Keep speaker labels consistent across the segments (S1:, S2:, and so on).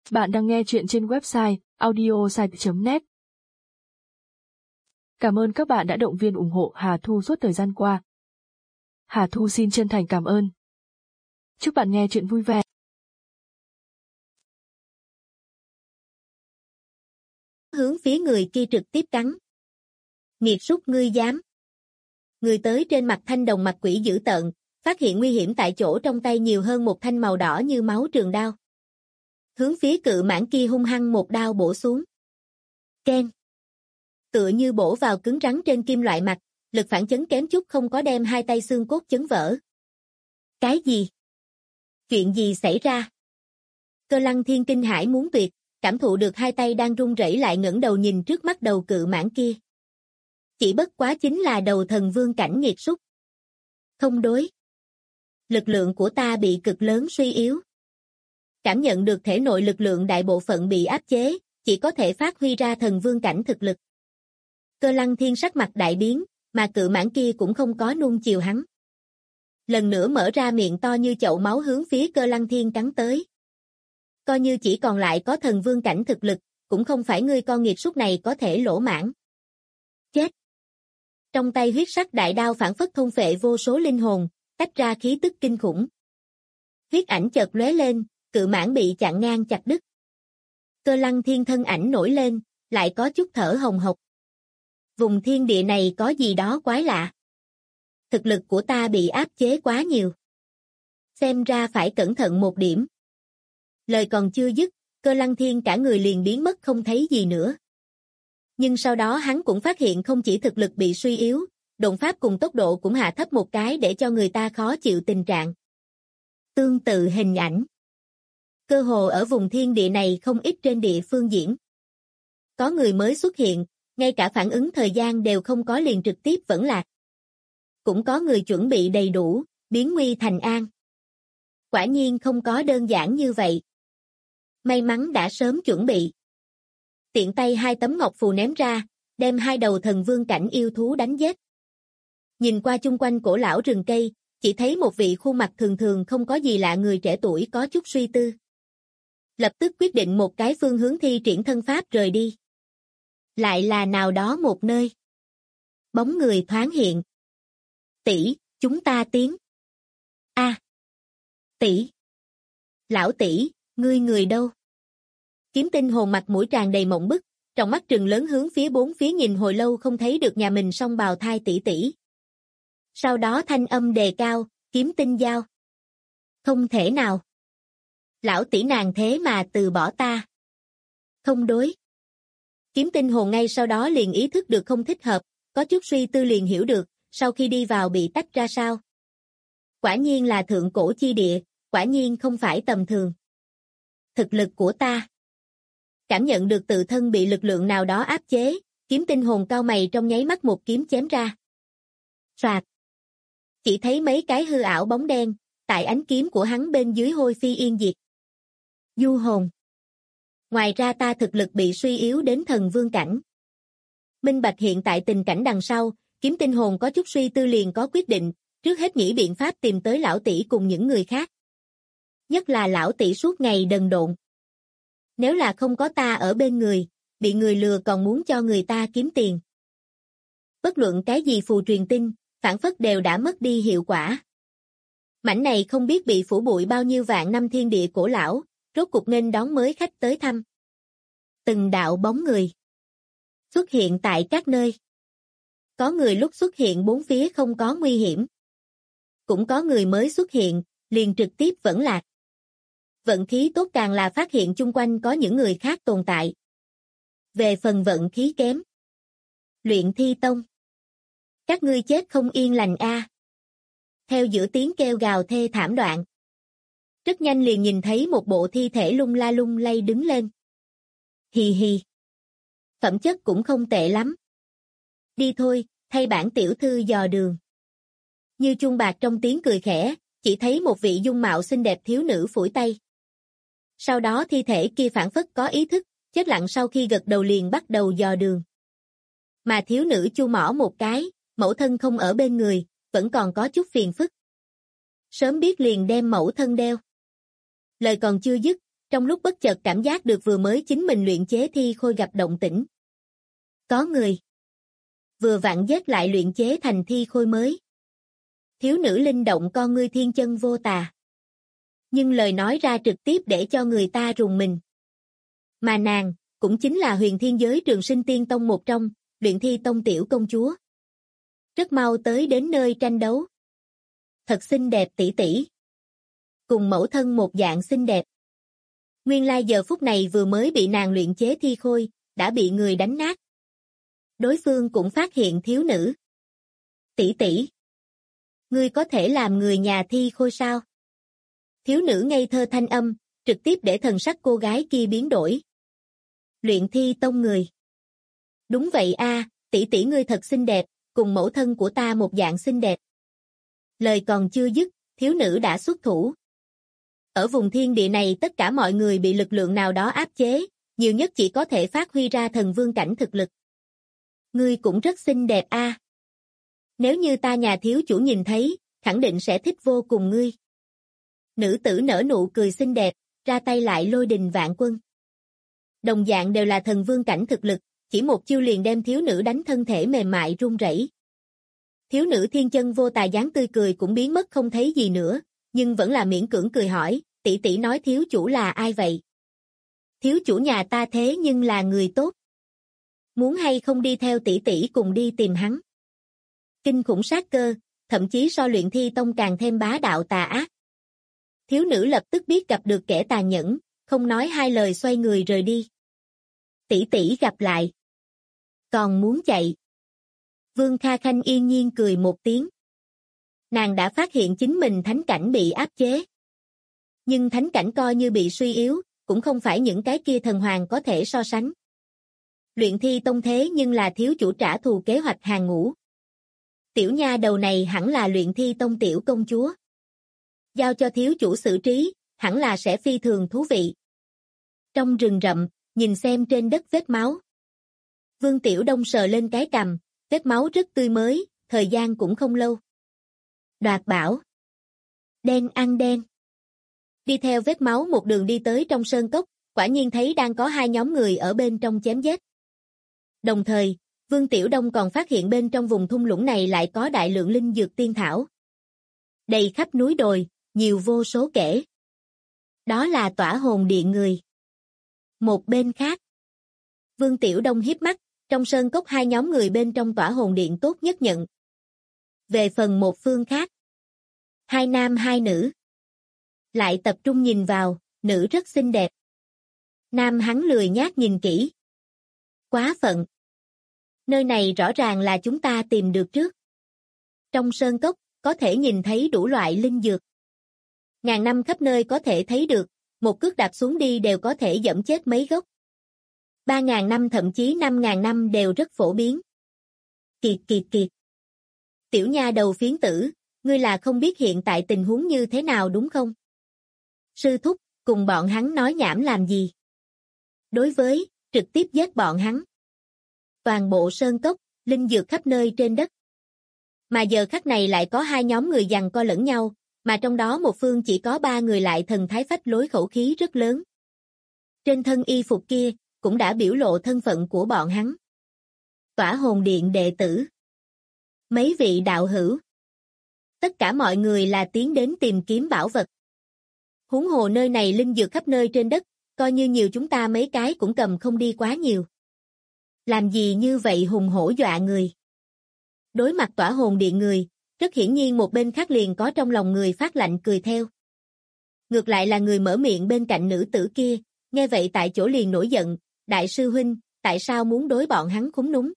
S1: Bạn đang nghe chuyện trên website audiosite.net. Cảm ơn các bạn đã động viên ủng hộ Hà Thu suốt thời gian qua. Hà Thu xin chân thành cảm ơn. Chúc bạn nghe chuyện vui vẻ.
S2: Hướng phía người kia trực tiếp cắn. Nghiệt súc ngươi dám. Người tới trên mặt thanh đồng mặt quỷ dữ tợn, phát hiện nguy hiểm tại chỗ, trong tay nhiều hơn một thanh màu đỏ như máu trường đao. Hướng phía cự mãng kia hung hăng một đao bổ xuống. Keng. Tựa như bổ vào cứng rắn trên kim loại mặt, lực phản chấn kém chút không có đem hai tay xương cốt chấn vỡ. Cái gì? Chuyện gì xảy ra? Cơ Lăng Thiên kinh hãi muốn tuyệt, cảm thụ được hai tay đang run rẩy lại ngẩng đầu nhìn trước mắt đầu cự mãng kia. Chỉ bất quá chính là đầu thần vương cảnh nghiệt súc. Không đối. Lực lượng của ta bị cực lớn suy yếu. Cảm nhận được thể nội lực lượng đại bộ phận bị áp chế, chỉ có thể phát huy ra thần vương cảnh thực lực. Cơ Lăng Thiên sắc mặt đại biến, mà cự mãng kia cũng không có nuông chiều hắn. Lần nữa mở ra miệng to như chậu máu hướng phía Cơ Lăng Thiên cắn tới. Coi như chỉ còn lại có thần vương cảnh thực lực, cũng không phải ngươi con nghiệt súc này có thể lỗ mãn. Chết! Trong tay huyết sắc đại đao phảng phất thôn phệ vô số linh hồn, tách ra khí tức kinh khủng. Huyết ảnh chợt lóe lên, cự mãng bị chặn ngang chặt đứt. Cơ Lăng Thiên thân ảnh nổi lên, lại có chút thở hồng hộc. Vùng thiên địa này có gì đó quái lạ. Thực lực của ta bị áp chế quá nhiều. Xem ra phải cẩn thận một điểm. Lời còn chưa dứt, Cơ Lăng Thiên cả người liền biến mất không thấy gì nữa. Nhưng sau đó hắn cũng phát hiện không chỉ thực lực bị suy yếu, độn pháp cùng tốc độ cũng hạ thấp một cái để cho người ta khó chịu tình trạng. Tương tự hình ảnh. Cơ hồ ở vùng thiên địa này không ít trên địa phương diễn. Có người mới xuất hiện, ngay cả phản ứng thời gian đều không có liền trực tiếp vẫn lạc. Cũng có người chuẩn bị đầy đủ, biến nguy thành an. Quả nhiên không có đơn giản như vậy. May mắn đã sớm chuẩn bị. Tiện tay hai tấm ngọc phù ném ra, đem hai đầu thần vương cảnh yêu thú đánh giết. Nhìn qua chung quanh cổ lão rừng cây, chỉ thấy một vị khuôn mặt thường thường không có gì lạ người trẻ tuổi có chút suy tư. Lập tức quyết định một cái phương hướng thi triển thân pháp rời đi. Lại là nào đó một nơi. Bóng người thoáng hiện. Tỷ, chúng ta tiến. A. Tỷ. Lão tỷ, ngươi người đâu? Kiếm Tinh hồn mặt mũi tràn đầy mộng bức, trong mắt trừng lớn hướng phía bốn phía nhìn hồi lâu không thấy được nhà mình song bào thai tỷ tỷ. Sau đó thanh âm đề cao, Kiếm Tinh giao. Không thể nào. Lão tỷ nàng thế mà từ bỏ ta. Không đối. Kiếm Tinh hồn ngay sau đó liền ý thức được không thích hợp, có chút suy tư liền hiểu được, sau khi đi vào bị tách ra sao. Quả nhiên là thượng cổ chi địa, quả nhiên không phải tầm thường. Thực lực của ta. Cảm nhận được tự thân bị lực lượng nào đó áp chế, Kiếm Tinh hồn cao mày trong nháy mắt một kiếm chém ra. Soạt. Chỉ thấy mấy cái hư ảo bóng đen, tại ánh kiếm của hắn bên dưới hôi phi yên diệt. Du hồn. Ngoài ra ta thực lực bị suy yếu đến thần vương cảnh. Minh bạch hiện tại tình cảnh đằng sau, Kiếm Tinh hồn có chút suy tư liền có quyết định, trước hết nghĩ biện pháp tìm tới lão tỷ cùng những người khác. Nhất là lão tỷ suốt ngày đần độn. Nếu là không có ta ở bên người, bị người lừa còn muốn cho người ta kiếm tiền. Bất luận cái gì phù truyền tin, phản phất đều đã mất đi hiệu quả. Mảnh này không biết bị phủ bụi bao nhiêu vạn năm thiên địa cổ lão, rốt cục nghênh đón mới khách tới thăm. Từng đạo bóng người xuất hiện tại các nơi. Có người lúc xuất hiện bốn phía không có nguy hiểm. Cũng có người mới xuất hiện, liền trực tiếp vẫn lạc. Vận khí tốt càng là phát hiện chung quanh có những người khác tồn tại. Về phần vận khí kém. Luyện Thi Tông. Các ngươi chết không yên lành a. Theo giữa tiếng kêu gào thê thảm đoạn. Rất nhanh liền nhìn thấy một bộ thi thể lung la lung lay đứng lên. Hì hì. Phẩm chất cũng không tệ lắm. Đi thôi, thay bản tiểu thư dò đường. Như chuông bạc trong tiếng cười khẽ, chỉ thấy một vị dung mạo xinh đẹp thiếu nữ phủi tay. Sau đó thi thể kia phảng phất có ý thức, chết lặng sau khi gật đầu liền bắt đầu dò đường. Mà thiếu nữ chu mỏ một cái, mẫu thân không ở bên người, vẫn còn có chút phiền phức. Sớm biết liền đem mẫu thân đeo. Lời còn chưa dứt, trong lúc bất chợt cảm giác được vừa mới chính mình luyện chế thi khôi gặp động tĩnh. Có người. Vừa vặn giết lại luyện chế thành thi khôi mới. Thiếu nữ linh động con ngươi thiên chân vô tà. Nhưng lời nói ra trực tiếp để cho người ta rùng mình. Mà nàng, cũng chính là Huyền Thiên Giới Trường Sinh Tiên Tông một trong, Luyện Thi Tông tiểu công chúa. Rất mau tới đến nơi tranh đấu. Thật xinh đẹp tỷ tỷ. Cùng mẫu thân một dạng xinh đẹp. Nguyên lai giờ phút này vừa mới bị nàng luyện chế thi khôi, đã bị người đánh nát. Đối phương cũng phát hiện thiếu nữ. Tỷ tỷ. Ngươi có thể làm người nhà thi khôi sao? Thiếu nữ ngây thơ thanh âm, trực tiếp để thần sắc cô gái kia biến đổi. Luyện Thi Tông người. Đúng vậy a, tỷ tỷ ngươi thật xinh đẹp, cùng mẫu thân của ta một dạng xinh đẹp. Lời còn chưa dứt, thiếu nữ đã xuất thủ. Ở vùng thiên địa này tất cả mọi người bị lực lượng nào đó áp chế, nhiều nhất chỉ có thể phát huy ra thần vương cảnh thực lực. Ngươi cũng rất xinh đẹp a. Nếu như ta nhà thiếu chủ nhìn thấy, khẳng định sẽ thích vô cùng ngươi. Nữ tử nở nụ cười xinh đẹp, ra tay lại lôi đình vạn quân. Đồng dạng đều là thần vương cảnh thực lực, chỉ một chiêu liền đem thiếu nữ đánh thân thể mềm mại run rẩy. Thiếu nữ thiên chân vô tà dáng tươi cười cũng biến mất không thấy gì nữa, nhưng vẫn là miễn cưỡng cười hỏi, tỷ tỷ nói thiếu chủ là ai vậy? Thiếu chủ nhà ta thế nhưng là người tốt. Muốn hay không đi theo tỷ tỷ cùng đi tìm hắn? Kinh khủng sát cơ, thậm chí so Luyện Thi Tông càng thêm bá đạo tà ác. Thiếu nữ lập tức biết gặp được kẻ tàn nhẫn, không nói hai lời xoay người rời đi. Tỷ tỷ gặp lại. Còn muốn chạy. Vương Kha Khanh yên nhiên cười một tiếng. Nàng đã phát hiện chính mình thánh cảnh bị áp chế. Nhưng thánh cảnh coi như bị suy yếu, cũng không phải những cái kia thần hoàng có thể so sánh. Luyện Thi Tông thế nhưng là thiếu chủ trả thù kế hoạch hàng ngũ. Tiểu nha đầu này hẳn là Luyện Thi Tông tiểu công chúa. Giao cho thiếu chủ xử trí, hẳn là sẽ phi thường thú vị. Trong rừng rậm, nhìn xem trên đất vết máu. Vương Tiểu Đông sờ lên cái cằm, vết máu rất tươi mới, thời gian cũng không lâu. Đoạt bảo. Đen ăn đen. Đi theo vết máu một đường đi tới trong sơn cốc, quả nhiên thấy đang có hai nhóm người ở bên trong chém giết. Đồng thời, Vương Tiểu Đông còn phát hiện bên trong vùng thung lũng này lại có đại lượng linh dược tiên thảo. Đầy khắp núi đồi, nhiều vô số kể. Đó là Tỏa Hồn Điện người. Một bên khác, Vương Tiểu Đông hiếp mắt, trong sơn cốc hai nhóm người bên trong Tỏa Hồn Điện tốt nhất nhận. Về phần một phương khác, hai nam hai nữ. Lại tập trung nhìn vào, nữ rất xinh đẹp. Nam hắn lười nhác nhìn kỹ. Quá phận. Nơi này rõ ràng là chúng ta tìm được trước. Trong sơn cốc, có thể nhìn thấy đủ loại linh dược. Ngàn năm khắp nơi có thể thấy được, một cước đạp xuống đi đều có thể dẫm chết mấy gốc. 3.000 năm thậm chí 5.000 năm đều rất phổ biến. Kiệt kiệt kiệt. Tiểu nha đầu phiến tử, ngươi là không biết hiện tại tình huống như thế nào đúng không? Sư thúc, cùng bọn hắn nói nhảm làm gì? Đối với, trực tiếp giết bọn hắn. Toàn bộ sơn cốc, linh dược khắp nơi trên đất. Mà giờ khắc này lại có hai nhóm người giằng co lẫn nhau, mà trong đó một phương chỉ có 3 người lại thần thái phách lối khẩu khí rất lớn. Trên thân y phục kia, cũng đã biểu lộ thân phận của bọn hắn. Tỏa Hồn Điện đệ tử. Mấy vị đạo hữu. Tất cả mọi người là tiến đến tìm kiếm bảo vật. Huống hồ nơi này linh dược khắp nơi trên đất, coi như nhiều chúng ta mấy cái cũng cầm không đi quá nhiều. Làm gì như vậy hùng hổ dọa người. Đối mặt Tỏa Hồn Điện người, rất hiển nhiên một bên khác liền có trong lòng người phát lạnh cười theo. Ngược lại là người mở miệng bên cạnh nữ tử kia, nghe vậy tại chỗ liền nổi giận, đại sư huynh, tại sao muốn đối bọn hắn khúm núm?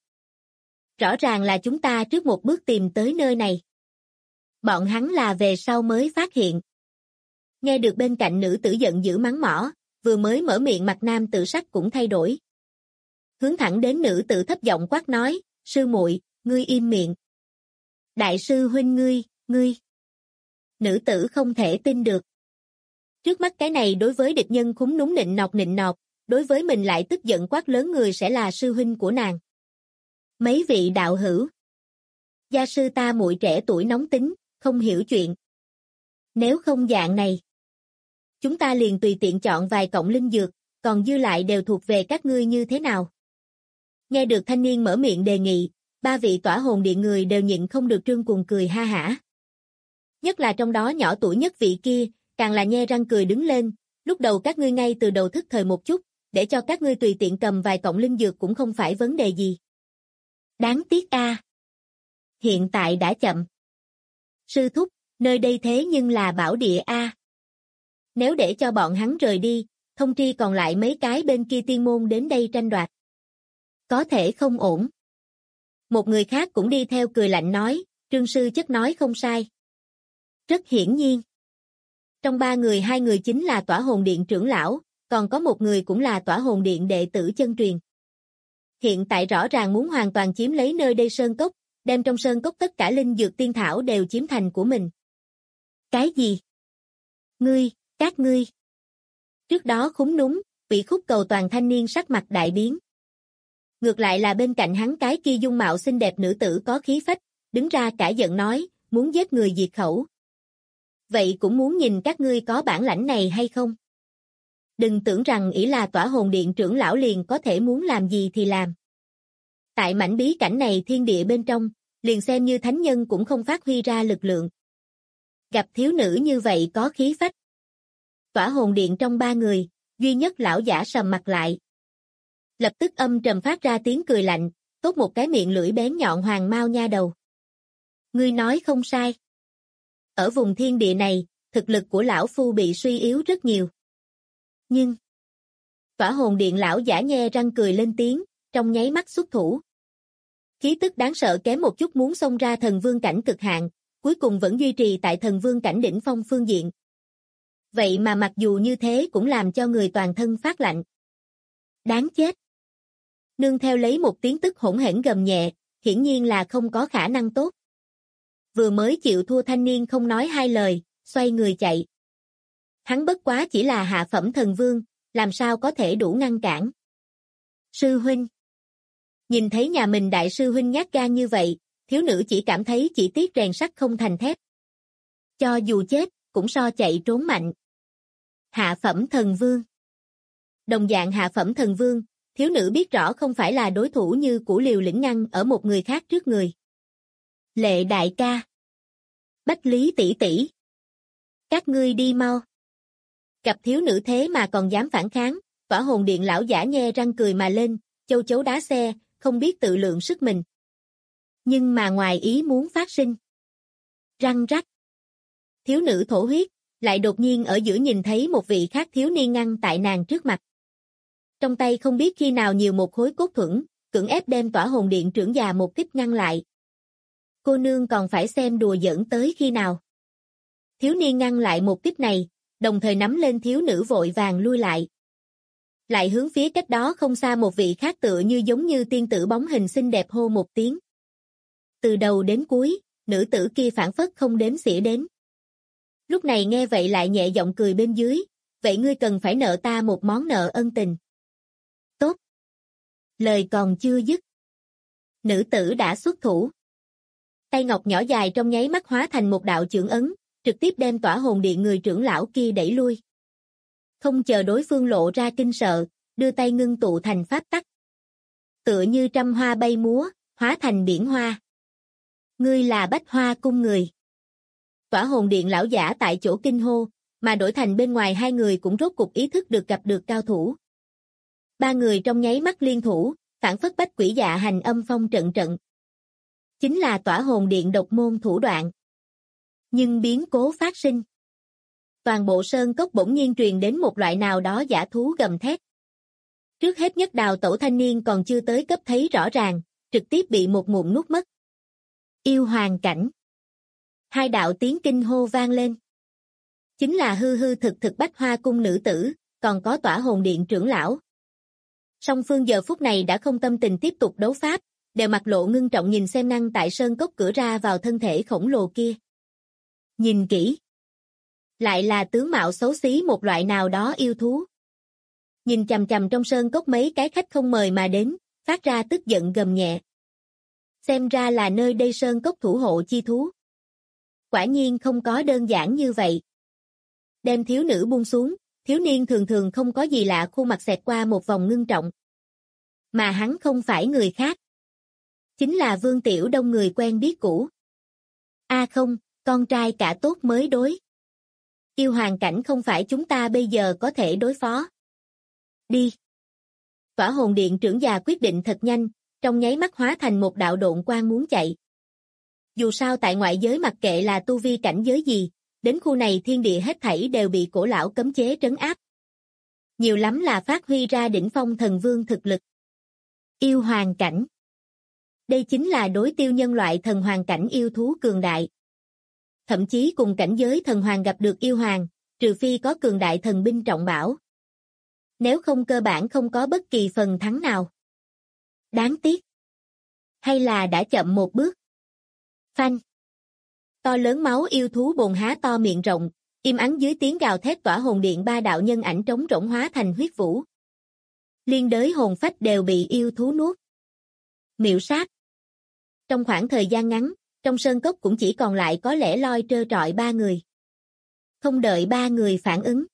S2: Rõ ràng là chúng ta trước một bước tìm tới nơi này. Bọn hắn là về sau mới phát hiện. Nghe được bên cạnh nữ tử giận dữ mắng mỏ, vừa mới mở miệng mặt nam tử sắc cũng thay đổi. Hướng thẳng đến nữ tử thấp giọng quát nói, sư muội, ngươi im miệng. Đại sư huynh ngươi. Nữ tử không thể tin được. Trước mắt cái này đối với địch nhân khúm núm nịnh nọt, đối với mình lại tức giận quát lớn người sẽ là sư huynh của nàng. Mấy vị đạo hữu. Gia sư ta muội trẻ tuổi nóng tính, không hiểu chuyện. Nếu không dạng này. chúng ta liền tùy tiện chọn vài cọng linh dược, còn dư lại đều thuộc về các ngươi như thế nào? Nghe được thanh niên mở miệng đề nghị, ba vị tỏa hồn điện người đều nhịn không được trương cuồng cười ha hả. Nhất là trong đó nhỏ tuổi nhất vị kia, càng là nhe răng cười đứng lên, lúc đầu các ngươi ngay từ đầu thức thời một chút, để cho các ngươi tùy tiện cầm vài cọng linh dược cũng không phải vấn đề gì. Đáng tiếc a. Hiện tại đã chậm. Sư thúc, nơi đây thế nhưng là bảo địa a. Nếu để cho bọn hắn rời đi, thông tri còn lại mấy cái bên kia tiên môn đến đây tranh đoạt. Có thể không ổn. Một người khác cũng đi theo cười lạnh nói, Trương sư chất nói không sai. Rất hiển nhiên. Trong ba người hai người chính là tỏa hồn điện trưởng lão, còn có một người cũng là tỏa hồn điện đệ tử chân truyền. Hiện tại rõ ràng muốn hoàn toàn chiếm lấy nơi đây sơn cốc, đem trong sơn cốc tất cả linh dược tiên thảo đều chiếm thành của mình. Cái gì? Các ngươi. Trước đó khúm núm, bị khúc cầu toàn thanh niên sắc mặt đại biến. Ngược lại là bên cạnh hắn cái kia dung mạo xinh đẹp nữ tử có khí phách, đứng ra cả giận nói, muốn giết người diệt khẩu. Vậy cũng muốn nhìn các ngươi có bản lãnh này hay không? Đừng tưởng rằng ỷ là tỏa hồn điện trưởng lão liền có thể muốn làm gì thì làm. Tại mảnh bí cảnh này thiên địa bên trong, liền xem như thánh nhân cũng không phát huy ra lực lượng. Gặp thiếu nữ như vậy có khí phách. Tỏa hồn điện trong ba người, duy nhất lão giả sầm mặt lại. Lập tức âm trầm phát ra tiếng cười lạnh, tốt một cái miệng lưỡi bén nhọn hoàng mao nha đầu. Ngươi nói không sai. Ở vùng thiên địa này, thực lực của lão phu bị suy yếu rất nhiều. Nhưng, tỏa hồn điện lão giả nhe răng cười lên tiếng, trong nháy mắt xuất thủ. Khí tức đáng sợ kém một chút muốn xông ra thần vương cảnh cực hạn, cuối cùng vẫn duy trì tại thần vương cảnh đỉnh phong phương diện. Vậy mà mặc dù như thế cũng làm cho người toàn thân phát lạnh. Đáng chết. Nương theo lấy một tiếng tức hỗn hển gầm nhẹ, hiển nhiên là không có khả năng tốt. Vừa mới chịu thua thanh niên không nói hai lời, xoay người chạy. Hắn bất quá chỉ là hạ phẩm thần vương, làm sao có thể đủ ngăn cản. Sư huynh. Nhìn thấy nhà mình đại sư huynh nhát gan như vậy, thiếu nữ chỉ cảm thấy chỉ tiếc rèn sắt không thành thép. Cho dù chết, cũng so chạy trốn mạnh. Hạ phẩm thần vương. Đồng dạng hạ phẩm thần vương, thiếu nữ biết rõ không phải là đối thủ như của Liều Lĩnh ngăn ở một người khác trước người. Lệ đại ca. Bách Lý tỷ tỷ. Các ngươi đi mau. Gặp thiếu nữ thế mà còn dám phản kháng, tỏa hồn điện lão giả nhe răng cười mà lên, châu chấu đá xe, không biết tự lượng sức mình. Nhưng mà ngoài ý muốn phát sinh. Răng rắc. Thiếu nữ thổ huyết, lại đột nhiên ở giữa nhìn thấy một vị khác thiếu niên ngăn tại nàng trước mặt. Trong tay không biết khi nào nhiều một khối cốt thuẫn, cưỡng ép đem tỏa hồn điện trưởng già một kích ngăn lại. Cô nương còn phải xem đùa giỡn tới khi nào. Thiếu niên ngăn lại một kích này, đồng thời nắm lên thiếu nữ vội vàng lui lại. Lại hướng phía cách đó không xa một vị khác tựa như giống như tiên tử bóng hình xinh đẹp hô một tiếng. Từ đầu đến cuối, nữ tử kia phản phất không đếm xỉa đến. Lúc này nghe vậy lại nhẹ giọng cười bên dưới, vậy ngươi cần phải nợ ta một món nợ ân tình. Tốt. Lời còn chưa dứt. Nữ tử đã xuất thủ. Tay ngọc nhỏ dài trong nháy mắt hóa thành một đạo chưởng ấn, trực tiếp đem tỏa hồn điện người trưởng lão kia đẩy lui. Không chờ đối phương lộ ra kinh sợ, đưa tay ngưng tụ thành pháp tắc. Tựa như trăm hoa bay múa, hóa thành biển hoa. Ngươi là Bách Hoa cung người. Tỏa hồn điện lão giả tại chỗ kinh hô, mà đổi thành bên ngoài hai người cũng rốt cục ý thức được gặp được cao thủ. Ba người trong nháy mắt liên thủ, phản phất bách quỷ dạ hành âm phong trận trận. Chính là tỏa hồn điện độc môn thủ đoạn. Nhưng biến cố phát sinh. Toàn bộ sơn cốc bỗng nhiên truyền đến một loại nào đó dã thú gầm thét. Trước hết nhất đào tẩu thanh niên còn chưa tới cấp thấy rõ ràng, trực tiếp bị một ngụm nuốt mất. Yêu hoàng cảnh. Hai đạo tiếng kinh hô vang lên. Chính là hư hư thực thực Bách Hoa cung nữ tử, còn có tỏa hồn điện trưởng lão. Song phương giờ phút này đã không tâm tình tiếp tục đấu pháp, đều mặt lộ ngưng trọng nhìn xem ngăn tại sơn cốc cửa ra vào thân thể khổng lồ kia. Nhìn kỹ. Lại là tướng mạo xấu xí một loại nào đó yêu thú. Nhìn chằm chằm trong sơn cốc mấy cái khách không mời mà đến, phát ra tức giận gầm nhẹ. Xem ra là nơi đây sơn cốc thủ hộ chi thú. Quả nhiên không có đơn giản như vậy. Đem thiếu nữ buông xuống, thiếu niên thường thường không có gì lạ khuôn mặt xẹt qua một vòng ngưng trọng. Mà hắn không phải người khác. Chính là Vương Tiểu Đông người quen biết cũ. Không, con trai cả tốt mới đối. Yêu hoàng cảnh không phải chúng ta bây giờ có thể đối phó. Đi. Tỏa hồn điện trưởng già quyết định thật nhanh, trong nháy mắt hóa thành một đạo độn quang muốn chạy. Dù sao tại ngoại giới mặc kệ là tu vi cảnh giới gì, đến khu này thiên địa hết thảy đều bị cổ lão cấm chế trấn áp. Nhiều lắm là phát huy ra đỉnh phong thần vương thực lực. Yêu hoàng cảnh. Đây chính là đối tiêu nhân loại thần hoàng cảnh yêu thú cường đại. Thậm chí cùng cảnh giới thần hoàng gặp được yêu hoàng, trừ phi có cường đại thần binh trọng bảo. Nếu không cơ bản không có bất kỳ phần thắng nào. Đáng tiếc. Hay là đã chậm một bước. Phanh. To lớn máu yêu thú bồn há to miệng rộng, im ắng dưới tiếng gào thét tỏa hồn điện ba đạo nhân ảnh trống rỗng hóa thành huyết vũ. Liên đới hồn phách đều bị yêu thú nuốt. Miệu sát. Trong khoảng thời gian ngắn, trong sơn cốc cũng chỉ còn lại có lẻ loi trơ trọi ba người. Không đợi ba người phản ứng.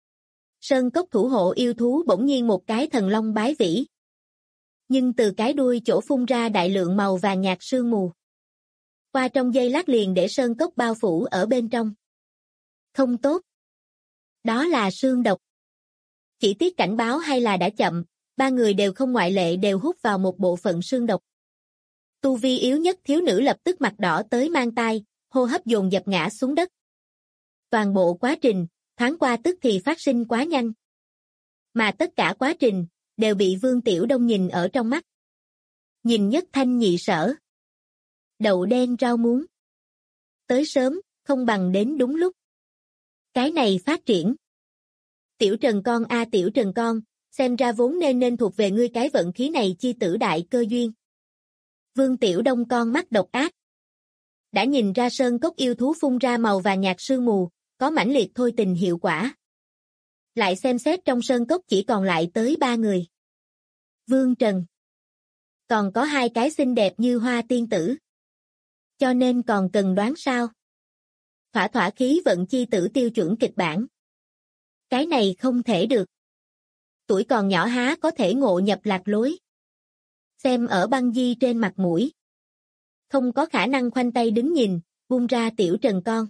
S2: Sơn cốc thủ hộ yêu thú bỗng nhiên một cái thần long bái vĩ. Nhưng từ cái đuôi chỗ phun ra đại lượng màu vàng nhạt sương mù. Qua trong giây lát liền để sơn cốc bao phủ ở bên trong. Không tốt. Đó là sương độc. Chỉ tiếc cảnh báo hay là đã chậm, ba người đều không ngoại lệ đều hút vào một bộ phận sương độc. Tu vi yếu nhất thiếu nữ lập tức mặt đỏ tới mang tai, hô hấp dồn dập ngã xuống đất. Toàn bộ quá trình, thoáng qua tức thì phát sinh quá nhanh. Mà tất cả quá trình, đều bị Vương Tiểu Đông nhìn ở trong mắt. Nhìn nhất thanh nhị sở. Đậu đen rau muống. Tới sớm, không bằng đến đúng lúc. Cái này phát triển. Tiểu Trần con Tiểu Trần con, xem ra vốn nên thuộc về ngươi cái vận khí này chi tử đại cơ duyên. Vương Tiểu Đông con mắt độc ác. Đã nhìn ra sơn cốc yêu thú phun ra màu vàng nhạt sương mù, có mãnh liệt thôi tình hiệu quả. Lại xem xét trong sơn cốc chỉ còn lại tới ba người. Vương Trần. Còn có hai cái xinh đẹp như hoa tiên tử. Cho nên còn cần đoán sao? Thỏa khí vận chi tử tiêu chuẩn kịch bản. Cái này không thể được. Tuổi còn nhỏ há có thể ngộ nhập lạc lối. Xem ở băng di trên mặt mũi. Không có khả năng khoanh tay đứng nhìn, buông ra Tiểu Trần con.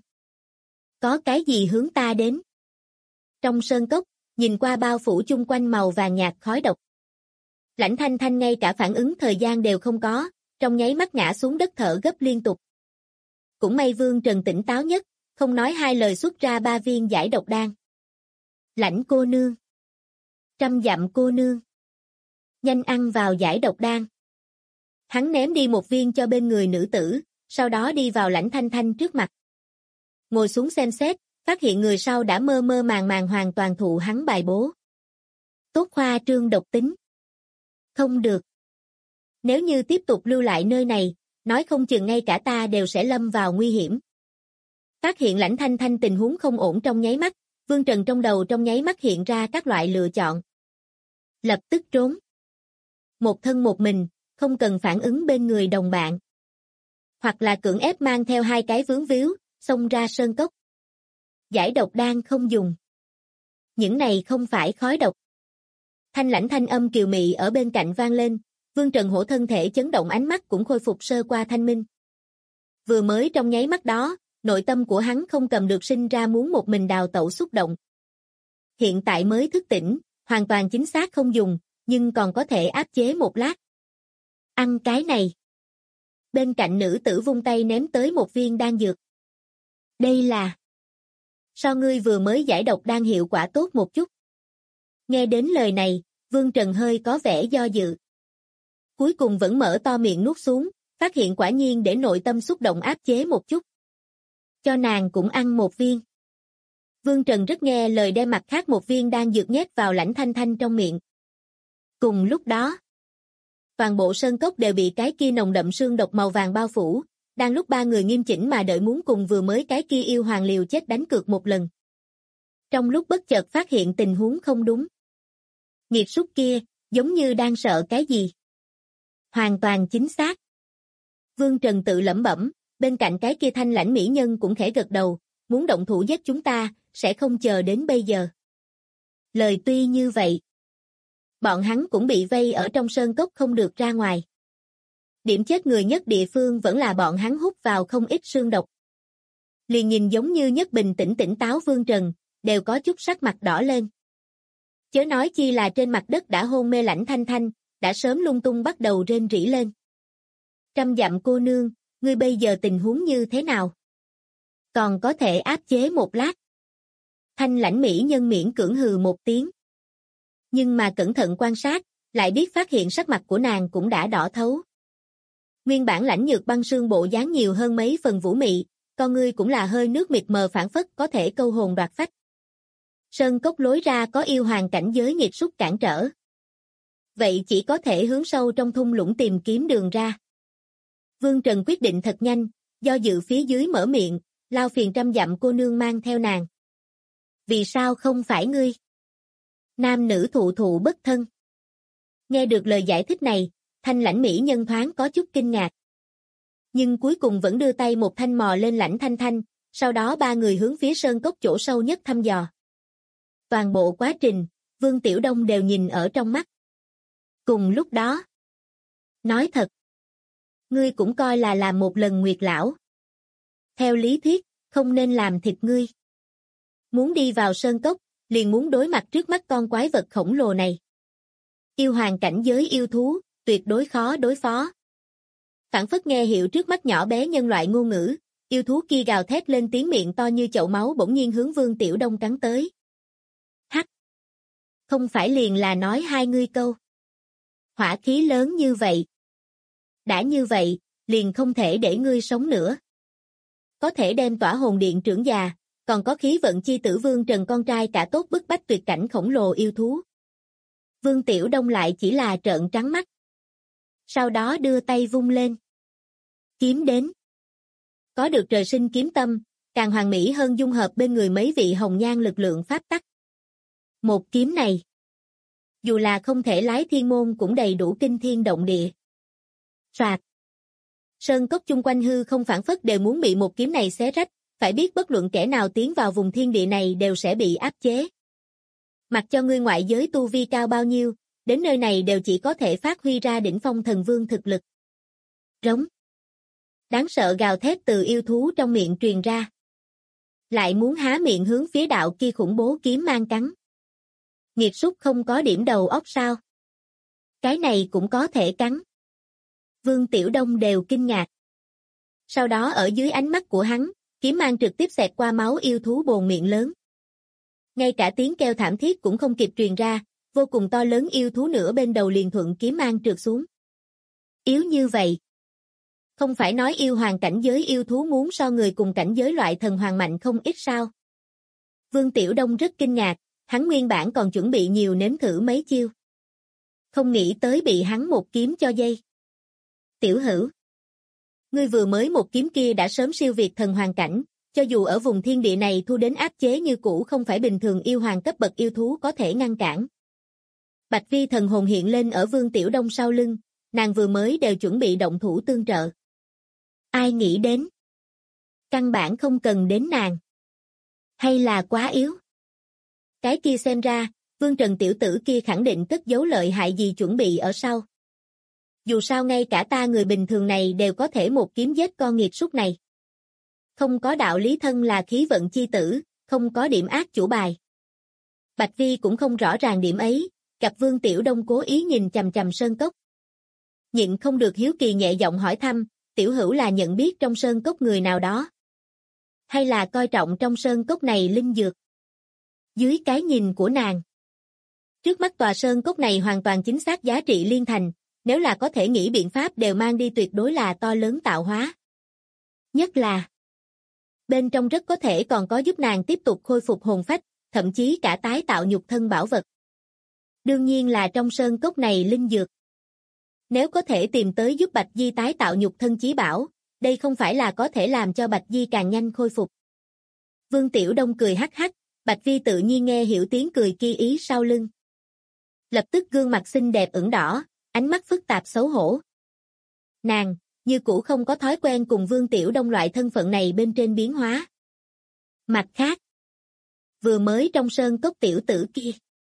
S2: Có cái gì hướng ta đến? Trong sơn cốc, nhìn qua bao phủ chung quanh màu vàng nhạt khói độc. Lãnh Thanh Thanh ngay cả phản ứng thời gian đều không có, trong nháy mắt ngã xuống đất thở gấp liên tục. Cũng may Vương Trần tỉnh táo nhất, không nói hai lời xuất ra 3 viên giải độc đan. Lãnh cô nương. Trăm dặm cô nương. Nhanh ăn vào giải độc đan. Hắn ném đi một viên cho bên người nữ tử, sau đó đi vào Lãnh Thanh Thanh trước mặt. Ngồi xuống xem xét, phát hiện người sau đã mơ mơ màng màng hoàn toàn thụ hắn bài bố. Tốt khoa trương độc tính. Không được. Nếu như tiếp tục lưu lại nơi này, nói không chừng ngay cả ta đều sẽ lâm vào nguy hiểm. Phát hiện Lãnh Thanh Thanh tình huống không ổn trong nháy mắt, Vương Trần trong đầu trong nháy mắt hiện ra các loại lựa chọn. Lập tức trốn. Một thân một mình, không cần phản ứng bên người đồng bạn. Hoặc là cưỡng ép mang theo hai cái vướng víu, xông ra sơn cốc. Giải độc đan không dùng. Những này không phải khói độc. Thanh lãnh thanh âm kiều mị ở bên cạnh vang lên, Vương Trần hổ thân thể chấn động ánh mắt cũng khôi phục sơ qua thanh minh. Vừa mới trong nháy mắt đó, nội tâm của hắn không cầm được sinh ra muốn một mình đào tẩu xúc động. Hiện tại mới thức tỉnh, hoàn toàn chính xác không dùng, nhưng còn có thể áp chế một lát. Ăn cái này. Bên cạnh nữ tử vung tay ném tới một viên đan dược. Đây là... So ngươi vừa mới giải độc đan hiệu quả tốt một chút. Nghe đến lời này, Vương Trần hơi có vẻ do dự. Cuối cùng vẫn mở to miệng nuốt xuống, phát hiện quả nhiên để nội tâm xúc động áp chế một chút. Cho nàng cũng ăn một viên. Vương Trần rất nghe lời đem mặt khác một viên đan dược nhét vào Lãnh Thanh Thanh trong miệng. Cùng lúc đó, toàn bộ sơn cốc đều bị cái kia nồng đậm sương độc màu vàng bao phủ, đang lúc ba người nghiêm chỉnh mà đợi muốn cùng vừa mới cái kia yêu hoàng liều chết đánh cược một lần. Trong lúc bất chợt phát hiện tình huống không đúng. Nghiệt súc kia, giống như đang sợ cái gì. Hoàn toàn chính xác. Vương Trần tự lẩm bẩm, bên cạnh cái kia thanh lãnh mỹ nhân cũng khẽ gật đầu, muốn động thủ giết chúng ta, sẽ không chờ đến bây giờ. Lời tuy như vậy, bọn hắn cũng bị vây ở trong sơn cốc không được ra ngoài. Điểm chết người nhất địa phương vẫn là bọn hắn hút vào không ít sương độc. Liền nhìn giống như nhất bình tĩnh tỉnh táo Vương Trần, đều có chút sắc mặt đỏ lên. Chớ nói chi là trên mặt đất đã hôn mê Lãnh Thanh Thanh, đã sớm lung tung bắt đầu rên rỉ lên. Trăm dặm cô nương, ngươi bây giờ tình huống như thế nào? Còn có thể áp chế một lát. Thanh Lãnh mỹ nhân miễn cưỡng hừ một tiếng. Nhưng mà cẩn thận quan sát, lại biết phát hiện sắc mặt của nàng cũng đã đỏ thấu. Nguyên bản Lãnh Nhược Băng Sương bộ dáng nhiều hơn mấy phần vũ mị, con ngươi cũng là hơi nước mịt mờ phảng phất có thể câu hồn đoạt phách. Sơn cốc lối ra có yêu hoàng cảnh giới nghiệt súc cản trở. Vậy chỉ có thể hướng sâu trong thung lũng tìm kiếm đường ra. Vương Trần quyết định thật nhanh, do dự phía dưới mở miệng, lao phiền trăm dặm cô nương mang theo nàng. Vì sao không phải ngươi? Nam nữ thụ thụ bất thân. Nghe được lời giải thích này, Thanh Lãnh mỹ nhân thoáng có chút kinh ngạc. Nhưng cuối cùng vẫn đưa tay một thanh mò lên Lãnh Thanh Thanh, sau đó ba người hướng phía sơn cốc chỗ sâu nhất thăm dò. Toàn bộ quá trình, Vương Tiểu Đông đều nhìn ở trong mắt. Cùng lúc đó, nói thật, ngươi cũng coi là làm một lần nguyệt lão. Theo lý thuyết, không nên làm thịt ngươi. Muốn đi vào sơn cốc, liền muốn đối mặt trước mắt con quái vật khổng lồ này. Yêu hoàng cảnh giới yêu thú, tuyệt đối khó đối phó. Phảng phất nghe hiểu trước mắt nhỏ bé nhân loại ngôn ngữ, yêu thú kia gào thét lên tiếng miệng to như chậu máu bỗng nhiên hướng Vương Tiểu Đông cắn tới. Hắc! Không phải liền là nói hai ngươi câu. Hỏa khí lớn như vậy. Đã như vậy, liền không thể để ngươi sống nữa. Có thể đem tỏa hồn điện trưởng già, còn có khí vận chi tử Vương Trần con trai cả tốt bức bách tuyệt cảnh khổng lồ yêu thú. Vương Tiểu Đông lại chỉ là trợn trắng mắt. Sau đó đưa tay vung lên. Kiếm đến. Có được trời sinh kiếm tâm, càng hoàn mỹ hơn dung hợp bên người mấy vị hồng nhan lực lượng pháp tắc. Một kiếm này, dù là không thể lái thiên môn cũng đầy đủ kinh thiên động địa. Soạt. Sơn cốc chung quanh hư không phảng phất đều muốn bị một kiếm này xé rách, phải biết bất luận kẻ nào tiến vào vùng thiên địa này đều sẽ bị áp chế. Mặc cho ngươi ngoại giới tu vi cao bao nhiêu, đến nơi này đều chỉ có thể phát huy ra đỉnh phong thần vương thực lực. Rống. Đáng sợ gào thét từ yêu thú trong miệng truyền ra. Lại muốn há miệng hướng phía đạo kia khủng bố kiếm mang cắn. Nghiệt súc không có điểm đầu óc sao? Cái này cũng có thể cắn. Vương Tiểu Đông đều kinh ngạc. Sau đó ở dưới ánh mắt của hắn, kiếm mang trực tiếp xẹt qua máu yêu thú bồn miệng lớn. Ngay cả tiếng kêu thảm thiết cũng không kịp truyền ra, vô cùng to lớn yêu thú nửa bên đầu liền thuận kiếm mang trượt xuống. Yếu như vậy. Không phải nói yêu hoàng cảnh giới yêu thú muốn so người cùng cảnh giới loại thần hoàng mạnh không ít sao? Vương Tiểu Đông rất kinh ngạc, hắn nguyên bản còn chuẩn bị nhiều nếm thử mấy chiêu. Không nghĩ tới bị hắn một kiếm cho dây. Tiểu hữu. Ngươi vừa mới một kiếm kia đã sớm siêu việt thần hoàng cảnh, cho dù ở vùng thiên địa này thu đến áp chế như cũ không phải bình thường yêu hoàng cấp bậc yêu thú có thể ngăn cản. Bạch Vi thần hồn hiện lên ở Vương Tiểu Đông sau lưng, nàng vừa mới đều chuẩn bị động thủ tương trợ. Ai nghĩ đến? Căn bản không cần đến nàng. Hay là quá yếu? Cái kia xem ra, Vương Trần tiểu tử kia khẳng định cất giấu lợi hại gì chuẩn bị ở sau. Dù sao ngay cả ta người bình thường này đều có thể một kiếm giết con nghiệt súc này. Không có đạo lý thân là khí vận chi tử, không có điểm ác chủ bài. Bạch Vi cũng không rõ ràng điểm ấy, cặp Vương Tiểu Đông cố ý nhìn chằm chằm sơn cốc. Nhịn không được hiếu kỳ nhẹ giọng hỏi thăm, tiểu hữu là nhận biết trong sơn cốc người nào đó? Hay là coi trọng trong sơn cốc này linh dược? Dưới cái nhìn của nàng, trước mắt tòa sơn cốc này hoàn toàn chính xác giá trị liên thành, nếu là có thể nghĩ biện pháp đều mang đi tuyệt đối là to lớn tạo hóa. Nhất là, bên trong rất có thể còn có giúp nàng tiếp tục khôi phục hồn phách, thậm chí cả tái tạo nhục thân bảo vật. Đương nhiên là trong sơn cốc này linh dược. Nếu có thể tìm tới giúp Bạch Di tái tạo nhục thân chí bảo, đây không phải là có thể làm cho Bạch Di càng nhanh khôi phục. Vương Tiểu Đông cười hắc hắc, Bạch Vi tự nhiên nghe hiểu tiếng cười kia ý sau lưng. Lập tức gương mặt xinh đẹp ửng đỏ, ánh mắt phức tạp xấu hổ. Nàng, như cũ không có thói quen cùng Vương Tiểu Đông loại thân phận này bên trên biến hóa. Mặt khác, Vừa mới trong sơn cốc tiểu tử kia.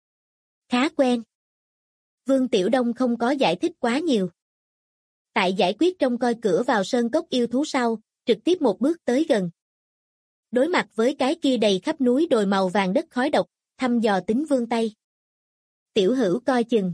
S2: Khá quen. Vương Tiểu Đông không có giải thích quá nhiều. Tại giải quyết trông coi cửa vào sơn cốc yêu thú sau, trực tiếp một bước tới gần. Đối mặt với cái kia đầy khắp núi đồi màu vàng đất khói độc, thăm dò tính vươn tay. Tiểu hữu coi chừng.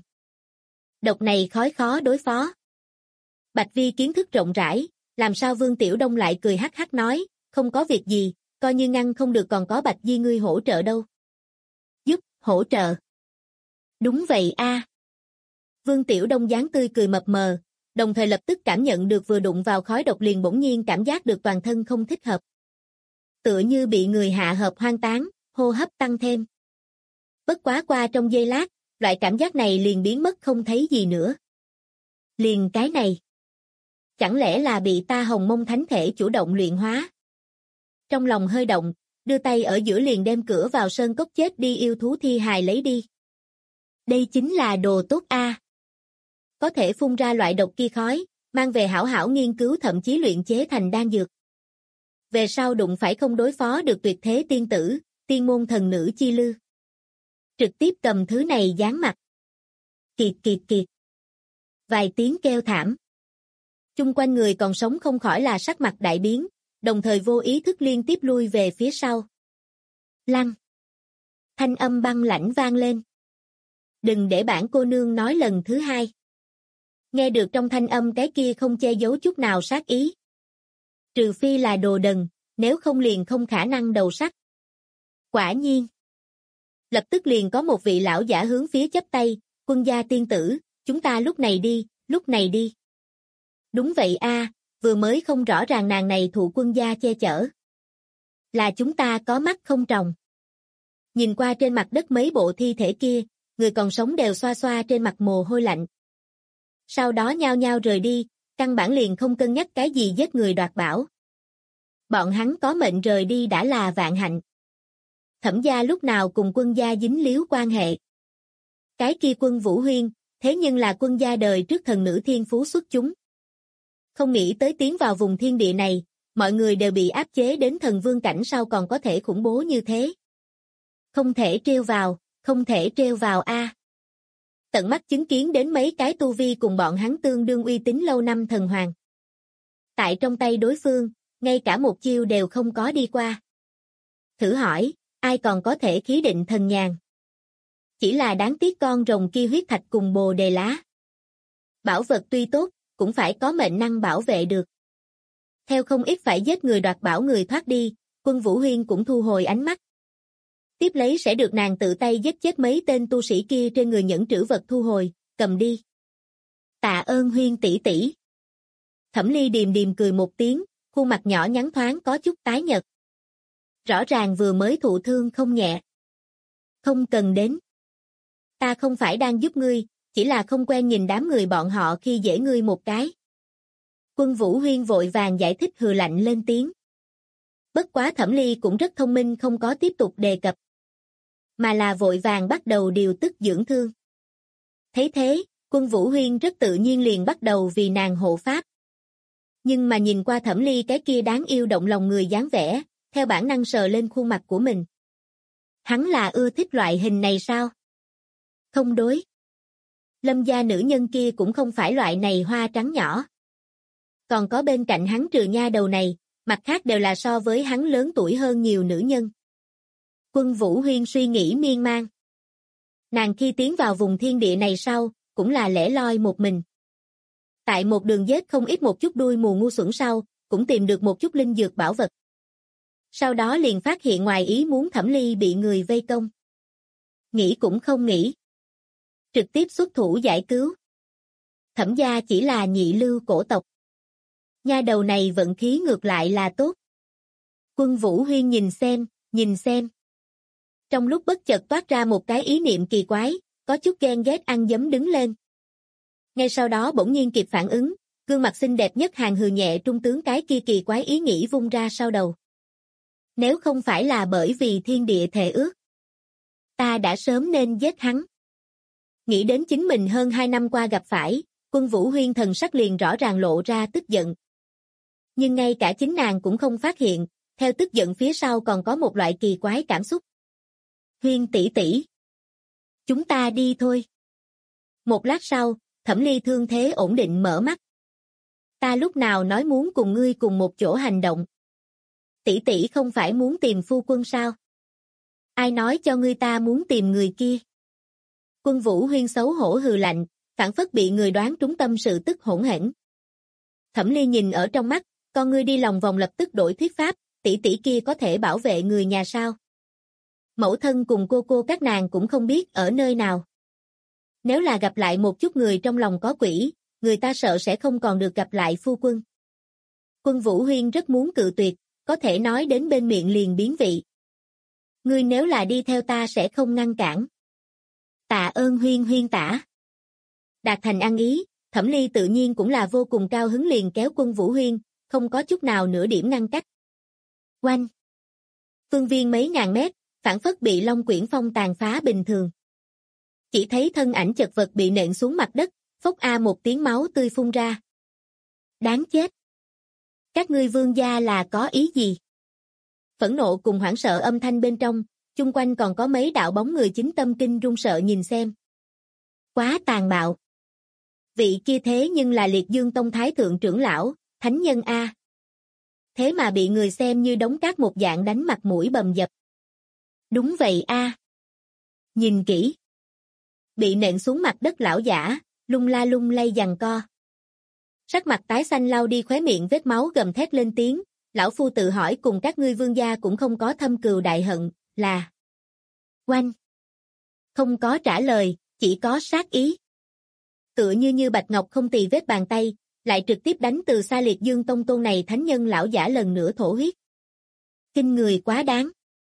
S2: Độc này khói khó đối phó. Bạch Vi kiến thức rộng rãi, làm sao Vương Tiểu Đông lại cười hắc hắc nói, không có việc gì, coi như ngăn không được còn có Bạch Di ngươi hỗ trợ đâu. Giúp, hỗ trợ. Đúng vậy a. Vương Tiểu Đông dáng tươi cười mập mờ, đồng thời lập tức cảm nhận được vừa đụng vào khói độc liền bỗng nhiên cảm giác được toàn thân không thích hợp. Tựa như bị người hạ hợp hoang tán, hô hấp tăng thêm. Bất quá qua trong giây lát, loại cảm giác này liền biến mất không thấy gì nữa. Liền cái này. Chẳng lẽ là bị ta Hồng Mông Thánh Thể chủ động luyện hóa? Trong lòng hơi động, đưa tay ở giữa liền đem cửa vào sơn cốc chết đi yêu thú thi hài lấy đi. Đây chính là đồ tốt a. Có thể phun ra loại độc kia khói, mang về hảo hảo nghiên cứu thậm chí luyện chế thành đan dược. Về sau đụng phải không đối phó được tuyệt thế tiên tử, tiên môn thần nữ chi lư. Trực tiếp cầm thứ này dán mặt. Kiệt kiệt kiệt. Vài tiếng kêu thảm. Chung quanh người còn sống không khỏi là sắc mặt đại biến, đồng thời vô ý thức liên tiếp lui về phía sau. Lăng. Thanh âm băng lãnh vang lên. Đừng để bản cô nương nói lần thứ hai. Nghe được trong thanh âm cái kia không che giấu chút nào sát ý. Trừ phi là đồ đần, nếu không liền không khả năng đầu sắt. Quả nhiên. Lập tức liền có một vị lão giả hướng phía chắp tay, quân gia tiên tử, chúng ta lúc này đi, lúc này đi. Đúng vậy a, vừa mới không rõ ràng nàng này thụ quân gia che chở. Là chúng ta có mắt không tròng. Nhìn qua trên mặt đất mấy bộ thi thể kia, người còn sống đều xoa xoa trên mặt mồ hôi lạnh. Sau đó nhao nhao rời đi, căn bản liền không cân nhắc cái gì giết người đoạt bảo. Bọn hắn có mệnh rời đi đã là vạn hạnh. Thẩm gia lúc nào cùng quân gia dính líu quan hệ. Cái kia Quân Vũ Huyên, thế nhưng là quân gia đời trước thần nữ thiên phú xuất chúng. Không nghĩ tới tiến vào vùng thiên địa này, mọi người đều bị áp chế đến thần vương cảnh sau còn có thể khủng bố như thế. Không thể trêu vào, không thể trêu vào a. Tận mắt chứng kiến đến mấy cái tu vi cùng bọn hắn tương đương uy tín lâu năm thần hoàng. Tại trong tay đối phương, ngay cả một chiêu đều không có đi qua. Thử hỏi, ai còn có thể khí định thần nhàn? Chỉ là đáng tiếc con rồng kia huyết thạch cùng bồ đề lá. Bảo vật tuy tốt, cũng phải có mệnh năng bảo vệ được. Theo không ít phải giết người đoạt bảo người thoát đi, Quân Vũ Huyên cũng thu hồi ánh mắt. Tiếp lấy sẽ được nàng tự tay giết chết mấy tên tu sĩ kia trên người nhẫn trữ vật thu hồi, cầm đi. Tạ ơn Huyên tỷ tỷ. Thẩm Ly điềm điềm cười một tiếng, khuôn mặt nhỏ nhắn thoáng có chút tái nhợt. Rõ ràng vừa mới thụ thương không nhẹ. Không cần đến. Ta không phải đang giúp ngươi, chỉ là không quen nhìn đám người bọn họ khi dễ ngươi một cái. Quân Vũ Huyên vội vàng giải thích hừ lạnh lên tiếng. Bất quá Thẩm Ly cũng rất thông minh không có tiếp tục đề cập. Mà là vội vàng bắt đầu điều tức dưỡng thương. Thấy thế, Quân Vũ Huyên rất tự nhiên liền bắt đầu vì nàng hộ pháp. Nhưng mà nhìn qua Thẩm Ly cái kia đáng yêu động lòng người dáng vẻ, theo bản năng sờ lên khuôn mặt của mình. Hắn là ưa thích loại hình này sao? Không đối. Lâm gia nữ nhân kia cũng không phải loại này hoa trắng nhỏ. Còn có bên cạnh hắn trừ nha đầu này, mặt khác đều là so với hắn lớn tuổi hơn nhiều nữ nhân. Quân Vũ Huyên suy nghĩ miên man. Nàng khi tiến vào vùng thiên địa này sau, cũng là lẻ loi một mình. Tại một đường giết không ít một chút đuôi mù ngu xuẩn sau, cũng tìm được một chút linh dược bảo vật. Sau đó liền phát hiện ngoài ý muốn Thẩm Ly bị người vây công. Nghĩ cũng không nghĩ. Trực tiếp xuất thủ giải cứu. Thẩm gia chỉ là nhị lưu cổ tộc. Nha đầu này vận khí ngược lại là tốt. Quân Vũ Huyên nhìn xem. Trong lúc bất chợt toát ra một cái ý niệm kỳ quái, có chút ghen ghét ăn dấm đứng lên. Ngay sau đó bỗng nhiên kịp phản ứng, gương mặt xinh đẹp nhất hàng hừ nhẹ trung tướng cái kia kỳ quái ý nghĩ vung ra sau đầu. Nếu không phải là bởi vì thiên địa thề ước, ta đã sớm nên giết hắn. Nghĩ đến chính mình hơn 2 năm qua gặp phải, Quân Vũ Huyên thần sắc liền rõ ràng lộ ra tức giận. Nhưng ngay cả chính nàng cũng không phát hiện, theo tức giận phía sau còn có một loại kỳ quái cảm xúc. Huyên tỷ tỷ. Chúng ta đi thôi. Một lát sau, Thẩm Ly thương thế ổn định mở mắt. Ta lúc nào nói muốn cùng ngươi cùng một chỗ hành động. Tỷ tỷ không phải muốn tìm phu quân sao? Ai nói cho ngươi ta muốn tìm người kia? Quân Vũ Huyên xấu hổ hừ lạnh, phảng phất bị người đoán trúng tâm sự tức hỗn hển. Thẩm Ly nhìn ở trong mắt, con ngươi đi lòng vòng lập tức đổi thuyết pháp, tỷ tỷ kia có thể bảo vệ người nhà sao? Mẫu thân cùng cô các nàng cũng không biết ở nơi nào. Nếu là gặp lại một chút người trong lòng có quỷ, người ta sợ sẽ không còn được gặp lại phu quân. Quân Vũ Huyên rất muốn cự tuyệt, có thể nói đến bên miệng liền biến vị. Ngươi nếu là đi theo ta sẽ không ngăn cản. Tạ ơn Huyên Huyên tả. Đạt thành ăn ý, Thẩm Ly tự nhiên cũng là vô cùng cao hứng liền kéo Quân Vũ Huyên, không có chút nào nửa điểm ngăn cách. Oanh! Phương viên mấy ngàn mét, phảng phất bị Long Quyển Phong tàn phá bình thường. Chỉ thấy thân ảnh chật vật bị nện xuống mặt đất, phốc a một tiếng máu tươi phun ra. Đáng chết! Các ngươi vương gia là có ý gì? Phẫn nộ cùng hoảng sợ âm thanh bên trong, chung quanh còn có mấy đạo bóng người chính tâm kinh run sợ nhìn xem. Quá tàn bạo! Vị kia thế nhưng là Liệt Dương Tông Thái Thượng trưởng lão, thánh nhân A. Thế mà bị người xem như đống cát một dạng đánh mặt mũi bầm dập. Đúng vậy A. Nhìn kỹ. Bị nện xuống mặt đất lão giả, lung la lung lay giằng co. Sắc mặt tái xanh lau đi khóe miệng vết máu gầm thét lên tiếng, lão phu tự hỏi cùng các ngươi vương gia cũng không có thâm cừu đại hận, là... Oanh! Không có trả lời, chỉ có sát ý. Tựa như Bạch Ngọc không tì vết bàn tay, lại trực tiếp đánh từ xa Liệt Dương Tông tôn này thánh nhân lão giả lần nữa thổ huyết. Kinh người quá đáng.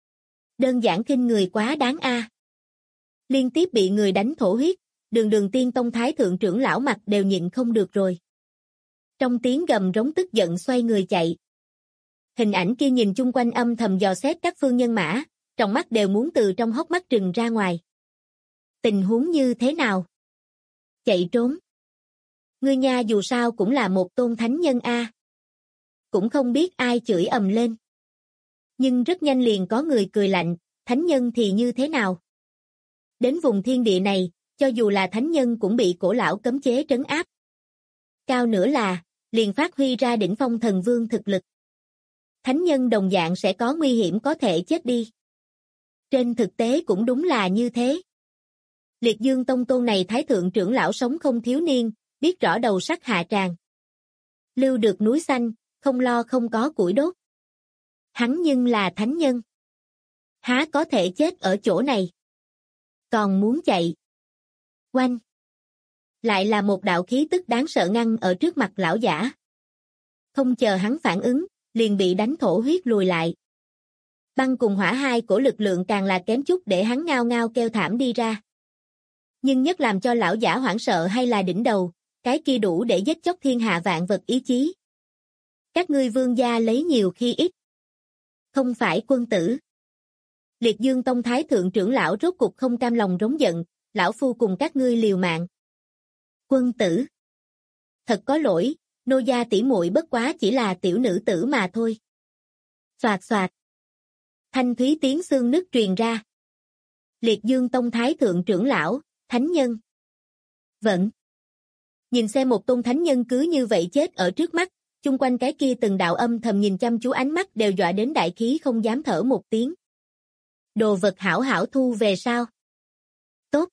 S2: Đơn giản kinh người quá đáng a. Liên tiếp bị người đánh thổ huyết, Đường Tiên Tông Thái Thượng trưởng lão mặt đều nhịn không được rồi. Trong tiếng gầm rống tức giận xoay người chạy. Hình ảnh kia nhìn chung quanh âm thầm dò xét các phương nhân mã, trong mắt đều muốn từ trong hốc mắt trừng ra ngoài. Tình huống như thế nào? Chạy trốn. Ngươi nha dù sao cũng là một tôn thánh nhân a. Cũng không biết ai chửi ầm lên. Nhưng rất nhanh liền có người cười lạnh, thánh nhân thì như thế nào? Đến vùng thiên địa này, cho dù là thánh nhân cũng bị cổ lão cấm chế trấn áp. Cao nữa là, liền phát huy ra đỉnh phong thần vương thực lực. Thánh nhân đồng dạng sẽ có nguy hiểm có thể chết đi. Trên thực tế cũng đúng là như thế. Liệt Dương Tông tôn này Thái Thượng trưởng lão sống không thiếu niên, biết rõ đầu sắc hạ tràng. Lưu được núi xanh, không lo không có củi đốt. Hắn nhưng là thánh nhân. Há có thể chết ở chỗ này. Còn muốn chạy. Oanh. Lại là một đạo khí tức đáng sợ ngăn ở trước mặt lão giả. Không chờ hắn phản ứng, liền bị đánh thổ huyết lùi lại. Băng cùng hỏa hai cổ lực lượng càng là kém chút để hắn ngao ngao kêu thảm đi ra. Nhưng nhất làm cho lão giả hoảng sợ hay là đỉnh đầu, cái kia đủ để giết chóc thiên hạ vạn vật ý chí. Các ngươi vương gia lấy nhiều khi ít. Không phải quân tử. Liệt Dương Tông Thái Thượng trưởng lão rốt cục không cam lòng rống giận, lão phu cùng các ngươi liều mạng. Quân tử. Thật có lỗi, nô gia tỷ muội bất quá chỉ là tiểu nữ tử mà thôi. Xoạt xoạt. Thanh thúy tiếng xương nứt truyền ra. Liệt Dương Tông Thái Thượng trưởng lão, thánh nhân. Vẫn. Nhìn xem một tôn thánh nhân cứ như vậy chết ở trước mắt, chung quanh cái kia từng đạo âm thầm nhìn chăm chú ánh mắt đều dọa đến đại khí không dám thở một tiếng. Đồ vật hảo hảo thu về sao? Tốt.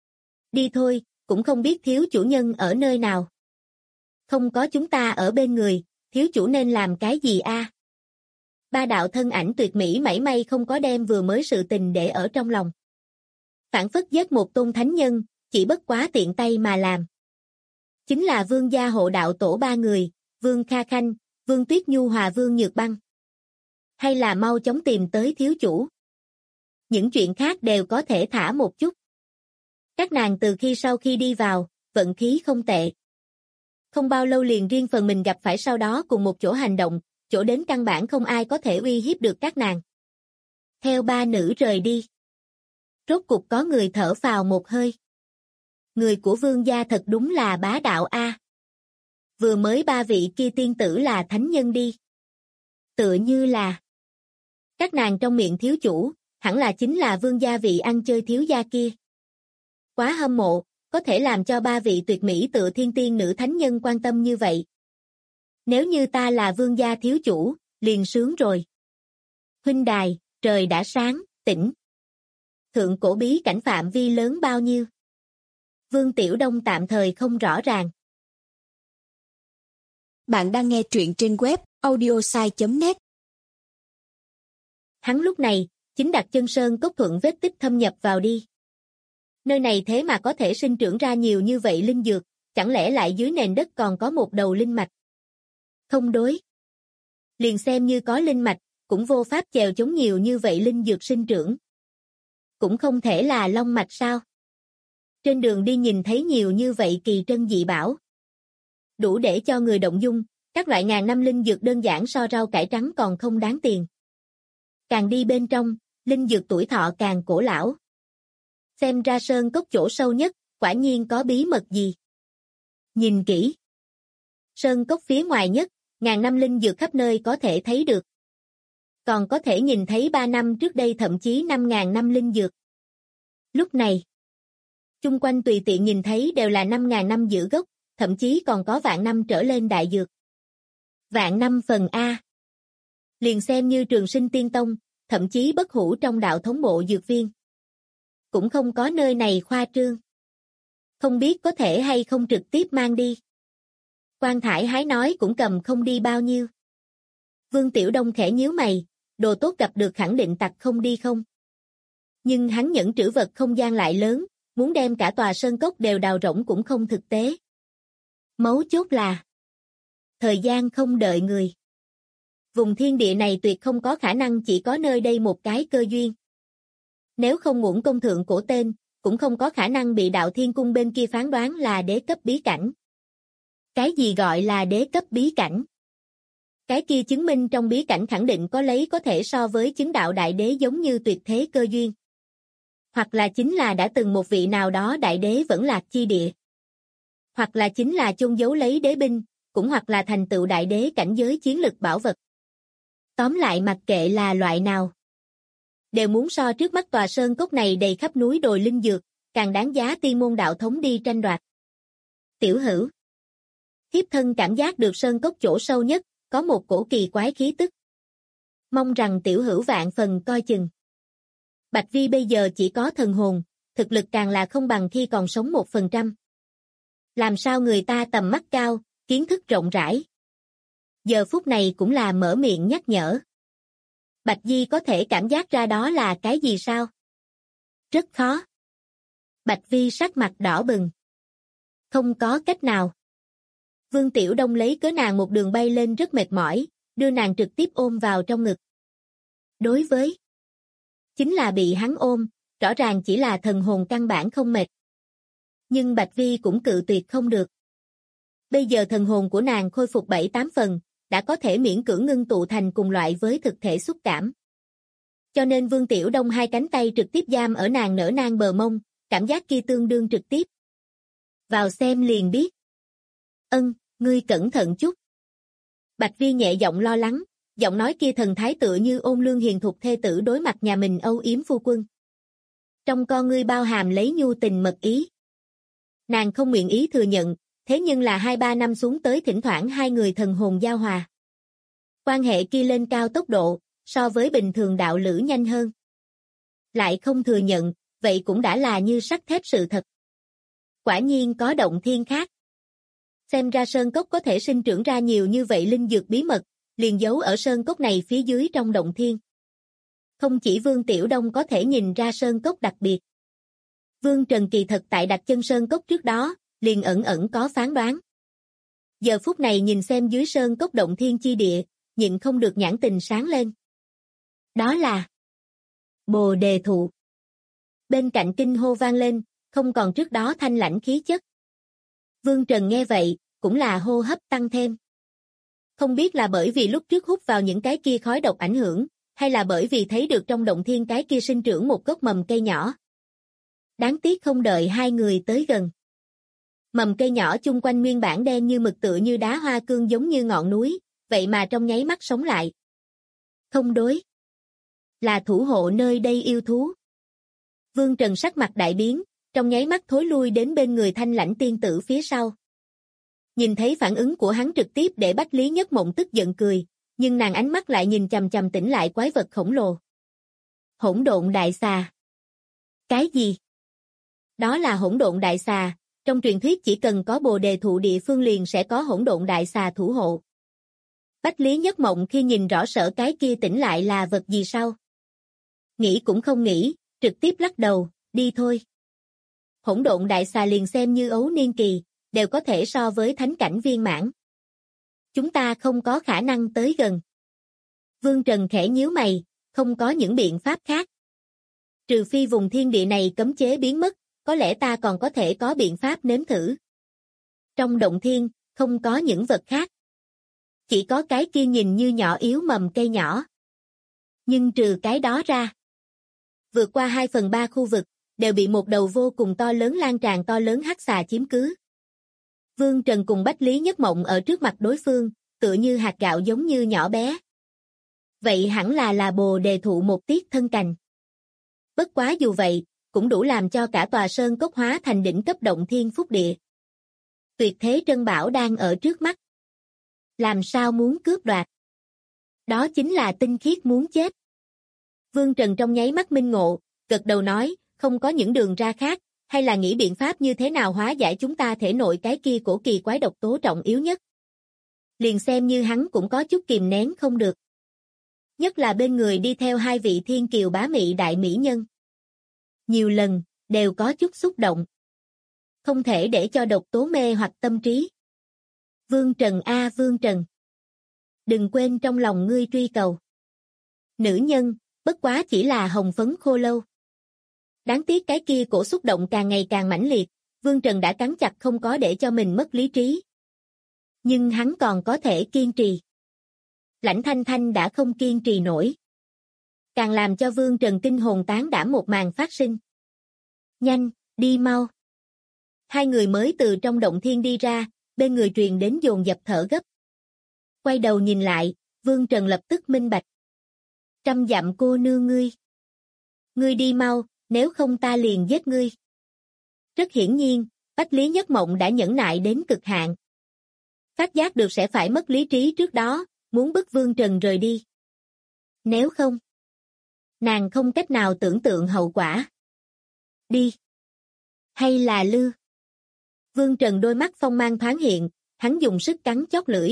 S2: Đi thôi, cũng không biết thiếu chủ nhân ở nơi nào. Không có chúng ta ở bên người, thiếu chủ nên làm cái gì a? Ba đạo thân ảnh tuyệt mỹ mảy may không có đem vừa mới sự tình để ở trong lòng. Phản phất giết một tôn thánh nhân, chỉ bất quá tiện tay mà làm. Chính là vương gia hộ đạo tổ ba người, Vương Kha Khanh, Vương Tuyết Nhu hòa Vương Nhược Băng. Hay là mau chóng tìm tới thiếu chủ. Những chuyện khác đều có thể thả một chút. Các nàng từ sau khi đi vào, vận khí không tệ. Không bao lâu liền riêng phần mình gặp phải sau đó cùng một chỗ hành động, chỗ đến căn bản không ai có thể uy hiếp được các nàng. Theo ba nữ rời đi. Rốt cục có người thở phào một hơi. Người của vương gia thật đúng là bá đạo a. Vừa mới ba vị kia tiên tử là thánh nhân đi. Tựa như là. Các nàng trong miệng thiếu chủ, hẳn là chính là vương gia vị ăn chơi thiếu gia kia. Quá hâm mộ, có thể làm cho ba vị tuyệt mỹ tựa thiên tiên nữ thánh nhân quan tâm như vậy. Nếu như ta là vương gia thiếu chủ, liền sướng rồi. Huynh đài, trời đã sáng, tỉnh. Thượng cổ bí cảnh phạm vi lớn bao nhiêu? Vương Tiểu Đông tạm thời không rõ ràng.
S3: Bạn đang nghe truyện trên web audiosai.net.
S2: Hắn lúc này, chính đặt chân sơn cốc thuận vết tích thâm nhập vào đi. Nơi này thế mà có thể sinh trưởng ra nhiều như vậy linh dược, chẳng lẽ lại dưới nền đất còn có một đầu linh mạch? Không đối. Liền xem như có linh mạch, cũng vô pháp chèo chống nhiều như vậy linh dược sinh trưởng. Cũng không thể là long mạch sao? Trên đường đi nhìn thấy nhiều như vậy kỳ trân dị bảo. Đủ để cho người động dung, các loại ngàn năm linh dược đơn giản so rau cải trắng còn không đáng tiền. Càng đi bên trong, linh dược tuổi thọ càng cổ lão. Xem ra sơn cốc chỗ sâu nhất, quả nhiên có bí mật gì. Nhìn kỹ. Sơn cốc phía ngoài nhất, ngàn năm linh dược khắp nơi có thể thấy được. Còn có thể nhìn thấy 3 năm trước đây thậm chí 5.000 năm linh dược. Lúc này, chung quanh tùy tiện nhìn thấy đều là 5.000 năm giữ gốc, thậm chí còn có vạn năm trở lên đại dược. Vạn năm phần A. Liền xem như Trường Sinh Tiên Tông, thậm chí bất hủ trong đạo thống bộ dược viên. Cũng không có nơi này khoa trương. Không biết có thể hay không trực tiếp mang đi. Quan Thải Hái nói cũng cầm không đi bao nhiêu. Vương Tiểu Đông khẽ nhíu mày, đồ tốt gặp được khẳng định tặc không đi không. Nhưng hắn nhẫn trữ vật không gian lại lớn, muốn đem cả tòa sơn cốc đều đào rỗng cũng không thực tế. Mấu chốt là thời gian không đợi người. Vùng thiên địa này tuyệt không có khả năng chỉ có nơi đây một cái cơ duyên. Nếu không ngủng công thượng cổ tên, cũng không có khả năng bị đạo thiên cung bên kia phán đoán là đế cấp bí cảnh. Cái gì gọi là đế cấp bí cảnh? Cái kia chứng minh trong bí cảnh khẳng định có lấy có thể so với chứng đạo đại đế giống như tuyệt thế cơ duyên. Hoặc là chính là đã từng một vị nào đó đại đế vẫn lạc chi địa. Hoặc là chính là chôn giấu lấy đế binh, cũng hoặc là thành tựu đại đế cảnh giới chiến lực bảo vật. Tóm lại mặc kệ là loại nào, đều muốn so trước mắt tòa sơn cốc này đầy khắp núi đồi linh dược, càng đáng giá tiên môn đạo thống đi tranh đoạt. Tiểu Hữu. Thiếp thân cảm giác được sơn cốc chỗ sâu nhất, có một cổ kỳ quái khí tức. Mong rằng Tiểu Hữu vạn phần coi chừng. Bạch Vi bây giờ chỉ có thần hồn, thực lực càng là không bằng khi còn sống 1%. Làm sao người ta tầm mắt cao, kiến thức rộng rãi. Giờ phút này cũng là mở miệng nhắc nhở. Bạch Di có thể cảm giác ra đó là cái gì sao? Rất khó. Bạch Vi sắc mặt đỏ bừng. Không có cách nào. Vương Tiểu Đông lấy cớ nàng một đường bay lên rất mệt mỏi, đưa nàng trực tiếp ôm vào trong ngực. Đối với chính là bị hắn ôm, rõ ràng chỉ là thần hồn căn bản không mệt. Nhưng Bạch Vi cũng cự tuyệt không được. Bây giờ thần hồn của nàng khôi phục 7-8 phần, đã có thể miễn cưỡng ngưng tụ thành cùng loại với thực thể xúc cảm. Cho nên Vương Tiểu Đông hai cánh tay trực tiếp giam ở nàng nở nang bờ mông, cảm giác kia tương đương trực tiếp. Vào xem liền biết. Ngươi cẩn thận chút. Bạch Vi nhẹ giọng lo lắng, giọng nói kia thần thái tựa như ôn lương hiền thục thê tử đối mặt nhà mình âu yếm phu quân. Trong con ngươi bao hàm lấy nhu tình mật ý. Nàng không nguyện ý thừa nhận, thế nhưng là 2-3 năm xuống tới thỉnh thoảng hai người thần hồn giao hòa. Quan hệ kia lên cao tốc độ, so với bình thường đạo lữ nhanh hơn. Lại không thừa nhận, vậy cũng đã là như sắt thép sự thật. Quả nhiên có động thiên khác. Xem ra sơn cốc có thể sinh trưởng ra nhiều như vậy linh dược bí mật, liền giấu ở sơn cốc này phía dưới trong động thiên. Không chỉ Vương Tiểu Đông có thể nhìn ra sơn cốc đặc biệt. Vương Trần kỳ thật tại đặt chân sơn cốc trước đó, liền ẩn ẩn có phán đoán. Giờ phút này nhìn xem dưới sơn cốc động thiên chi địa, nhịn không được nhãn tình sáng lên. Đó là Bồ Đề Thụ. Bên cạnh kinh hô vang lên, không còn trước đó thanh lãnh khí chất. Vương Trần nghe vậy, cũng là hô hấp tăng thêm. Không biết là bởi vì lúc trước hút vào những cái kia khói độc ảnh hưởng, hay là bởi vì thấy được trong động thiên cái kia sinh trưởng một gốc mầm cây nhỏ. Đáng tiếc không đợi hai người tới gần. Mầm cây nhỏ chung quanh nguyên bản đen như mực tựa như đá hoa cương giống như ngọn núi, vậy mà trong nháy mắt sống lại. Không đối. Là thủ hộ nơi đây yêu thú. Vương Trần sắc mặt đại biến, trong nháy mắt thối lui đến bên người Thanh Lãnh tiên tử phía sau. Nhìn thấy phản ứng của hắn trực tiếp để Bách Lý Nhất Mộng tức giận cười, nhưng nàng ánh mắt lại nhìn chằm chằm tỉnh lại quái vật khổng lồ. Hỗn độn đại xà. Cái gì? Đó là hỗn độn đại xà, trong truyền thuyết chỉ cần có Bồ Đề thụ địa phương liền sẽ có hỗn độn đại xà thủ hộ. Bách Lý Nhất Mộng khi nhìn rõ sở cái kia tỉnh lại là vật gì sau. Nghĩ cũng không nghĩ, trực tiếp lắc đầu, đi thôi. Hỗn độn đại xà liền xem như ấu niên kỳ, đều có thể so với thánh cảnh viên mãn. Chúng ta không có khả năng tới gần. Vương Trần khẽ nhíu mày, không có những biện pháp khác. Trừ phi vùng thiên địa này cấm chế biến mất, có lẽ ta còn có thể có biện pháp nếm thử. Trong động thiên, không có những vật khác. Chỉ có cái kia nhìn như nhỏ yếu mầm cây nhỏ. Nhưng trừ cái đó ra, vượt qua 2/3 khu vực, đều bị một đầu vô cùng to lớn lan tràn to lớn hắc xà chiếm cứ. Vương Trần cùng Bách Lý Nhất Mộng ở trước mặt đối phương, tựa như hạt gạo giống như nhỏ bé. Vậy hẳn là Bồ Đề thụ một tiết thân cành. Bất quá dù vậy, cũng đủ làm cho cả tòa sơn cốc hóa thành đỉnh cấp động thiên phúc địa. Tuyệt thế trân bảo đang ở trước mắt. Làm sao muốn cướp đoạt? Đó chính là tinh khiết muốn chết. Vương Trần trong nháy mắt minh ngộ, gật đầu nói, không có những đường ra khác, hay là nghĩ biện pháp như thế nào hóa giải chúng ta thể nội cái kia cổ kỳ quái độc tố trọng yếu nhất. Liền xem như hắn cũng có chút kìm nén không được. Nhất là bên người đi theo hai vị thiên kiều bá mị đại mỹ nhân. Nhiều lần, đều có chút xúc động. Không thể để cho độc tố mê hoặc tâm trí. Vương Trần a Vương Trần. Đừng quên trong lòng ngươi truy cầu. Nữ nhân, bất quá chỉ là hồng phấn khô lâu. Đáng tiếc cái kia cổ xúc động càng ngày càng mãnh liệt, Vương Trần đã cắn chặt không có để cho mình mất lý trí. Nhưng hắn còn có thể kiên trì. Lãnh Thanh Thanh đã không kiên trì nổi. Càng làm cho Vương Trần kinh hồn tán đảm một màn phát sinh. Nhanh, đi mau. Hai người mới từ trong động thiên đi ra, bên người truyền đến dồn dập thở gấp. Quay đầu nhìn lại, Vương Trần lập tức minh bạch. Trăm dặm cô nương ngươi. Ngươi đi mau, nếu không ta liền giết ngươi. Rất hiển nhiên, Bách Lý Nhất Mộng đã nhẫn nại đến cực hạn. Phát giác được sẽ phải mất lý trí trước đó, muốn bức Vương Trần rời đi. Nếu không, nàng không cách nào tưởng tượng hậu quả. Đi. Hay là lư? Vương Trần đôi mắt phong mang thoáng hiện, hắn dùng sức cắn chót lưỡi.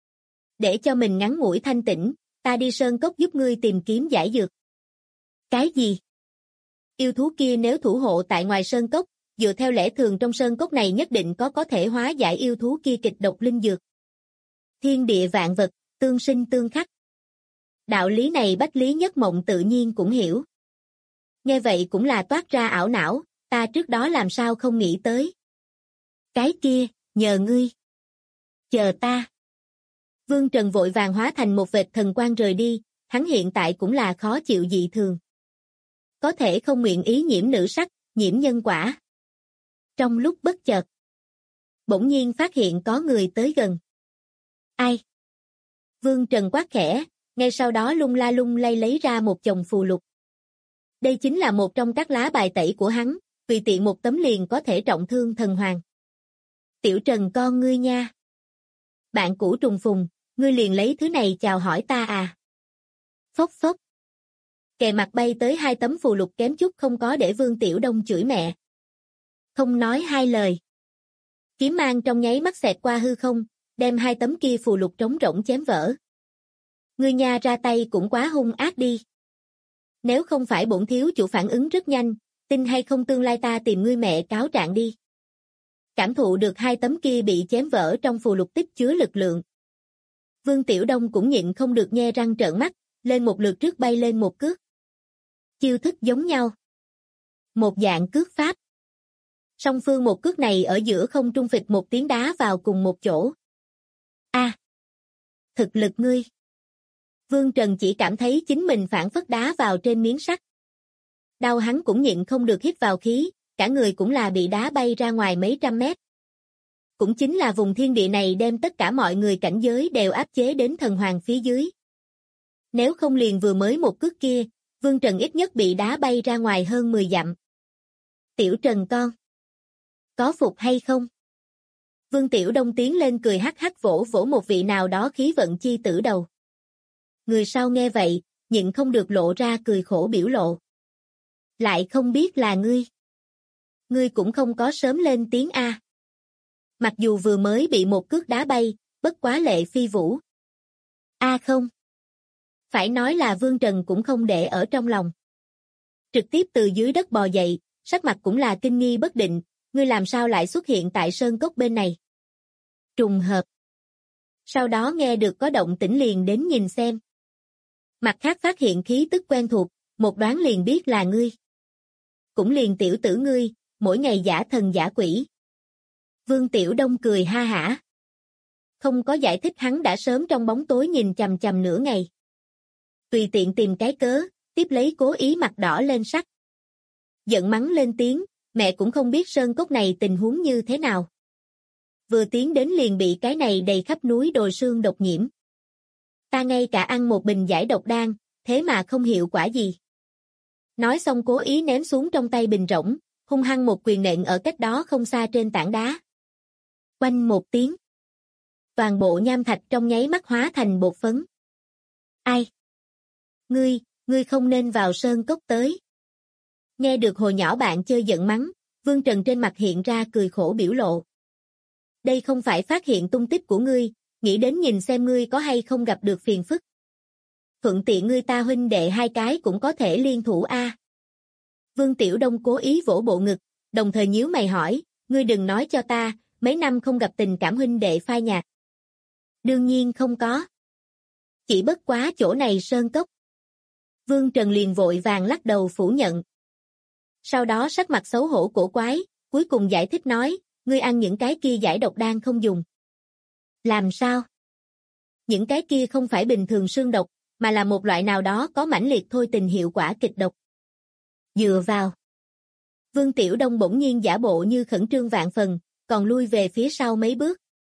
S2: Để cho mình ngắn ngủi thanh tĩnh, ta đi sơn cốc giúp ngươi tìm kiếm giải dược. Cái gì? Yêu thú kia nếu thủ hộ tại ngoài sơn cốc, dựa theo lẽ thường trong sơn cốc này nhất định có thể hóa giải yêu thú kia kịch độc linh dược. Thiên địa vạn vật, tương sinh tương khắc. Đạo lý này Bách Lý Nhất Mộng tự nhiên cũng hiểu. Nghe vậy cũng là toát ra ảo não, ta trước đó làm sao không nghĩ tới. Cái kia, nhờ ngươi. Chờ ta. Vương Trần vội vàng hóa thành một vệt thần quang rời đi, hắn hiện tại cũng là khó chịu dị thường. Có thể không nguyện ý nhiễm nữ sắc, nhiễm nhân quả. Trong lúc bất chợt, bỗng nhiên phát hiện có người tới gần. Ai? Vương Trần quát khẽ, ngay sau đó lung la lung lay lấy ra một chồng phù lục. Đây chính là một trong các lá bài tẩy của hắn, tùy tiện một tấm liền có thể trọng thương thần hoàng. Tiểu Trần con ngươi nha. Bạn cũ trùng phùng, ngươi liền lấy thứ này chào hỏi ta à? Phốc phốc. Kề mặt bay tới hai tấm phù lục kém chút không có để Vương Tiểu Đông chửi mẹ. Không nói hai lời. Kiếm mang trong nháy mắt xẹt qua hư không, đem hai tấm kia phù lục trống rỗng chém vỡ. Ngươi nha ra tay cũng quá hung ác đi. Nếu không phải bổn thiếu chủ phản ứng rất nhanh, tin hay không tương lai ta tìm ngươi mẹ cáo trạng đi. Cảm thụ được hai tấm kia bị chém vỡ trong phù lục tích chứa lực lượng. Vương Tiểu Đông cũng nhịn không được nhe răng trợn mắt, lên một lượt trước bay lên một cước. Chiêu thức giống nhau. Một dạng cước pháp. Song phương một cước này ở giữa không trung phịch một tiếng đá vào cùng một chỗ. A, thực lực ngươi. Vương Trần chỉ cảm thấy chính mình phản phất đá vào trên miếng sắt. Đau hắn cũng nhịn không được hít vào khí, cả người cũng là bị đá bay ra ngoài mấy trăm mét. Cũng chính là vùng thiên địa này đem tất cả mọi người cảnh giới đều áp chế đến thần hoàng phía dưới. Nếu không liền vừa mới một cước kia, Vương Trần ít nhất bị đá bay ra ngoài hơn 10 dặm. Tiểu Trần con, có phục hay không? Vương Tiểu Đông tiến lên cười hắc hắc vỗ vỗ một vị nào đó khí vận chi tử đầu. Người sau nghe vậy, nhịn không được lộ ra cười khổ biểu lộ. Lại không biết là ngươi. Ngươi cũng không có sớm lên tiếng A. Mặc dù vừa mới bị một cước đá bay, bất quá lệ phi vũ. A không. Phải nói là Vương Trần cũng không để ở trong lòng. Trực tiếp từ dưới đất bò dậy, sắc mặt cũng là kinh nghi bất định, ngươi làm sao lại xuất hiện tại sơn cốc bên này? Trùng hợp. Sau đó nghe được có động tĩnh liền đến nhìn xem. Mặt khác phát hiện khí tức quen thuộc, một đoán liền biết là ngươi. Cũng liền tiểu tử ngươi, mỗi ngày giả thần giả quỷ. Vương Tiểu Đông cười ha hả. Không có giải thích hắn đã sớm trong bóng tối nhìn chằm chằm nửa ngày. Tùy tiện tìm cái cớ, tiếp lấy cố ý mặt đỏ lên sắc. Giận mắng lên tiếng, mẹ cũng không biết sơn cốc này tình huống như thế nào. Vừa tiến đến liền bị cái này đầy khắp núi đồi xương độc nhiễm. Ta ngay cả ăn một bình giải độc đan, thế mà không hiệu quả gì. Nói xong cố ý ném xuống trong tay bình rỗng, hung hăng một quyền nện ở cách đó không xa trên tảng đá. Quanh một tiếng. Toàn bộ nham thạch trong nháy mắt hóa thành bột phấn. Ai? Ngươi không nên vào sơn cốc tới. Nghe được hồi nhỏ bạn chơi giận mắng, Vương Trần trên mặt hiện ra cười khổ biểu lộ. Đây không phải phát hiện tung tích của ngươi, nghĩ đến nhìn xem ngươi có hay không gặp được phiền phức. Thuận tiện ngươi ta huynh đệ hai cái cũng có thể liên thủ a. Vương Tiểu Đông cố ý vỗ bộ ngực, đồng thời nhíu mày hỏi, ngươi đừng nói cho ta, mấy năm không gặp tình cảm huynh đệ phai nhạt. Đương nhiên không có. Chỉ bất quá chỗ này sơn cốc. Vương Trần liền vội vàng lắc đầu phủ nhận. Sau đó sắc mặt xấu hổ cổ quái, cuối cùng giải thích nói, ngươi ăn những cái kia giải độc đan không dùng. Làm sao? Những cái kia không phải bình thường xương độc, mà là một loại nào đó có mãnh liệt thôi tình hiệu quả kịch độc. Dựa vào. Vương Tiểu Đông bỗng nhiên giả bộ như khẩn trương vạn phần, còn lui về phía sau mấy bước.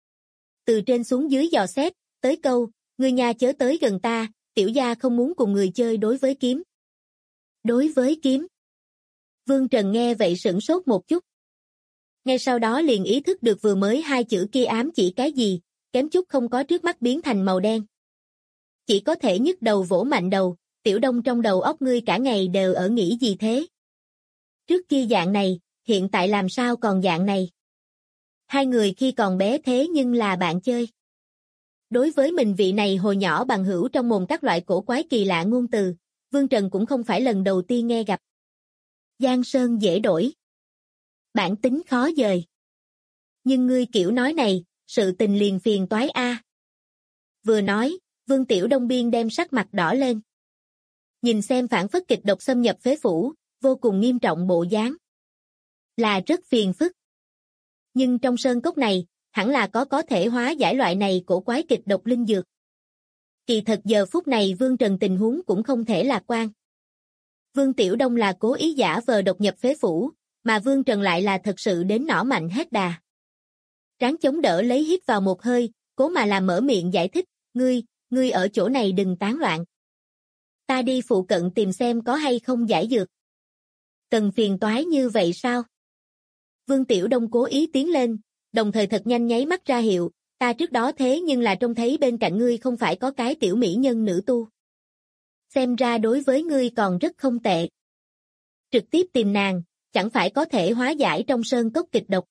S2: Từ trên xuống dưới dò xét, tới câu, ngươi nha chớ tới gần ta, tiểu gia không muốn cùng người chơi đối với kiếm. Đối với kiếm. Vương Trần nghe vậy sửng sốt một chút. Ngay sau đó liền ý thức được vừa mới hai chữ kia ám chỉ cái gì, kém chút không có trước mắt biến thành màu đen. Chỉ có thể nhức đầu vỗ mạnh đầu, Tiểu Đông trong đầu óc ngươi cả ngày đều ở nghĩ gì thế? Trước kia dạng này, hiện tại làm sao còn dạng này? Hai người khi còn bé thế nhưng là bạn chơi. Đối với mình vị này hồi nhỏ bằng hữu trong mồm các loại cổ quái kỳ lạ ngôn từ, Vương Trần cũng không phải lần đầu tiên nghe gặp. Giang sơn dễ đổi. Bản tính khó dời. Nhưng ngươi kiểu nói này, sự tình liền phiền toái a. Vừa nói, Vương Tiểu Đông biên đem sắc mặt đỏ lên. Nhìn xem phản phất kịch độc xâm nhập phế phủ, vô cùng nghiêm trọng bộ dáng. Là rất phiền phức. Nhưng trong sơn cốc này, hẳn là có thể hóa giải loại này cổ quái kịch độc linh dược. Kỳ thật giờ phút này Vương Trần tình huống cũng không thể lạc quan. Vương Tiểu Đông là cố ý giả vờ độc nhập phế phủ, mà Vương Trần lại là thật sự đến nỏ mạnh hết đà. Tráng chống đỡ lấy hít vào một hơi, cố mà làm mở miệng giải thích, ngươi ở chỗ này đừng tán loạn. Ta đi phụ cận tìm xem có hay không giải dược. Cần phiền toái như vậy sao? Vương Tiểu Đông cố ý tiến lên, đồng thời thật nhanh nháy mắt ra hiệu, ta trước đó thế nhưng là trông thấy bên cạnh ngươi không phải có cái tiểu mỹ nhân nữ tu. Xem ra đối với ngươi còn rất không tệ. Trực tiếp tìm nàng, chẳng phải có thể hóa giải trong sơn cốc kịch độc.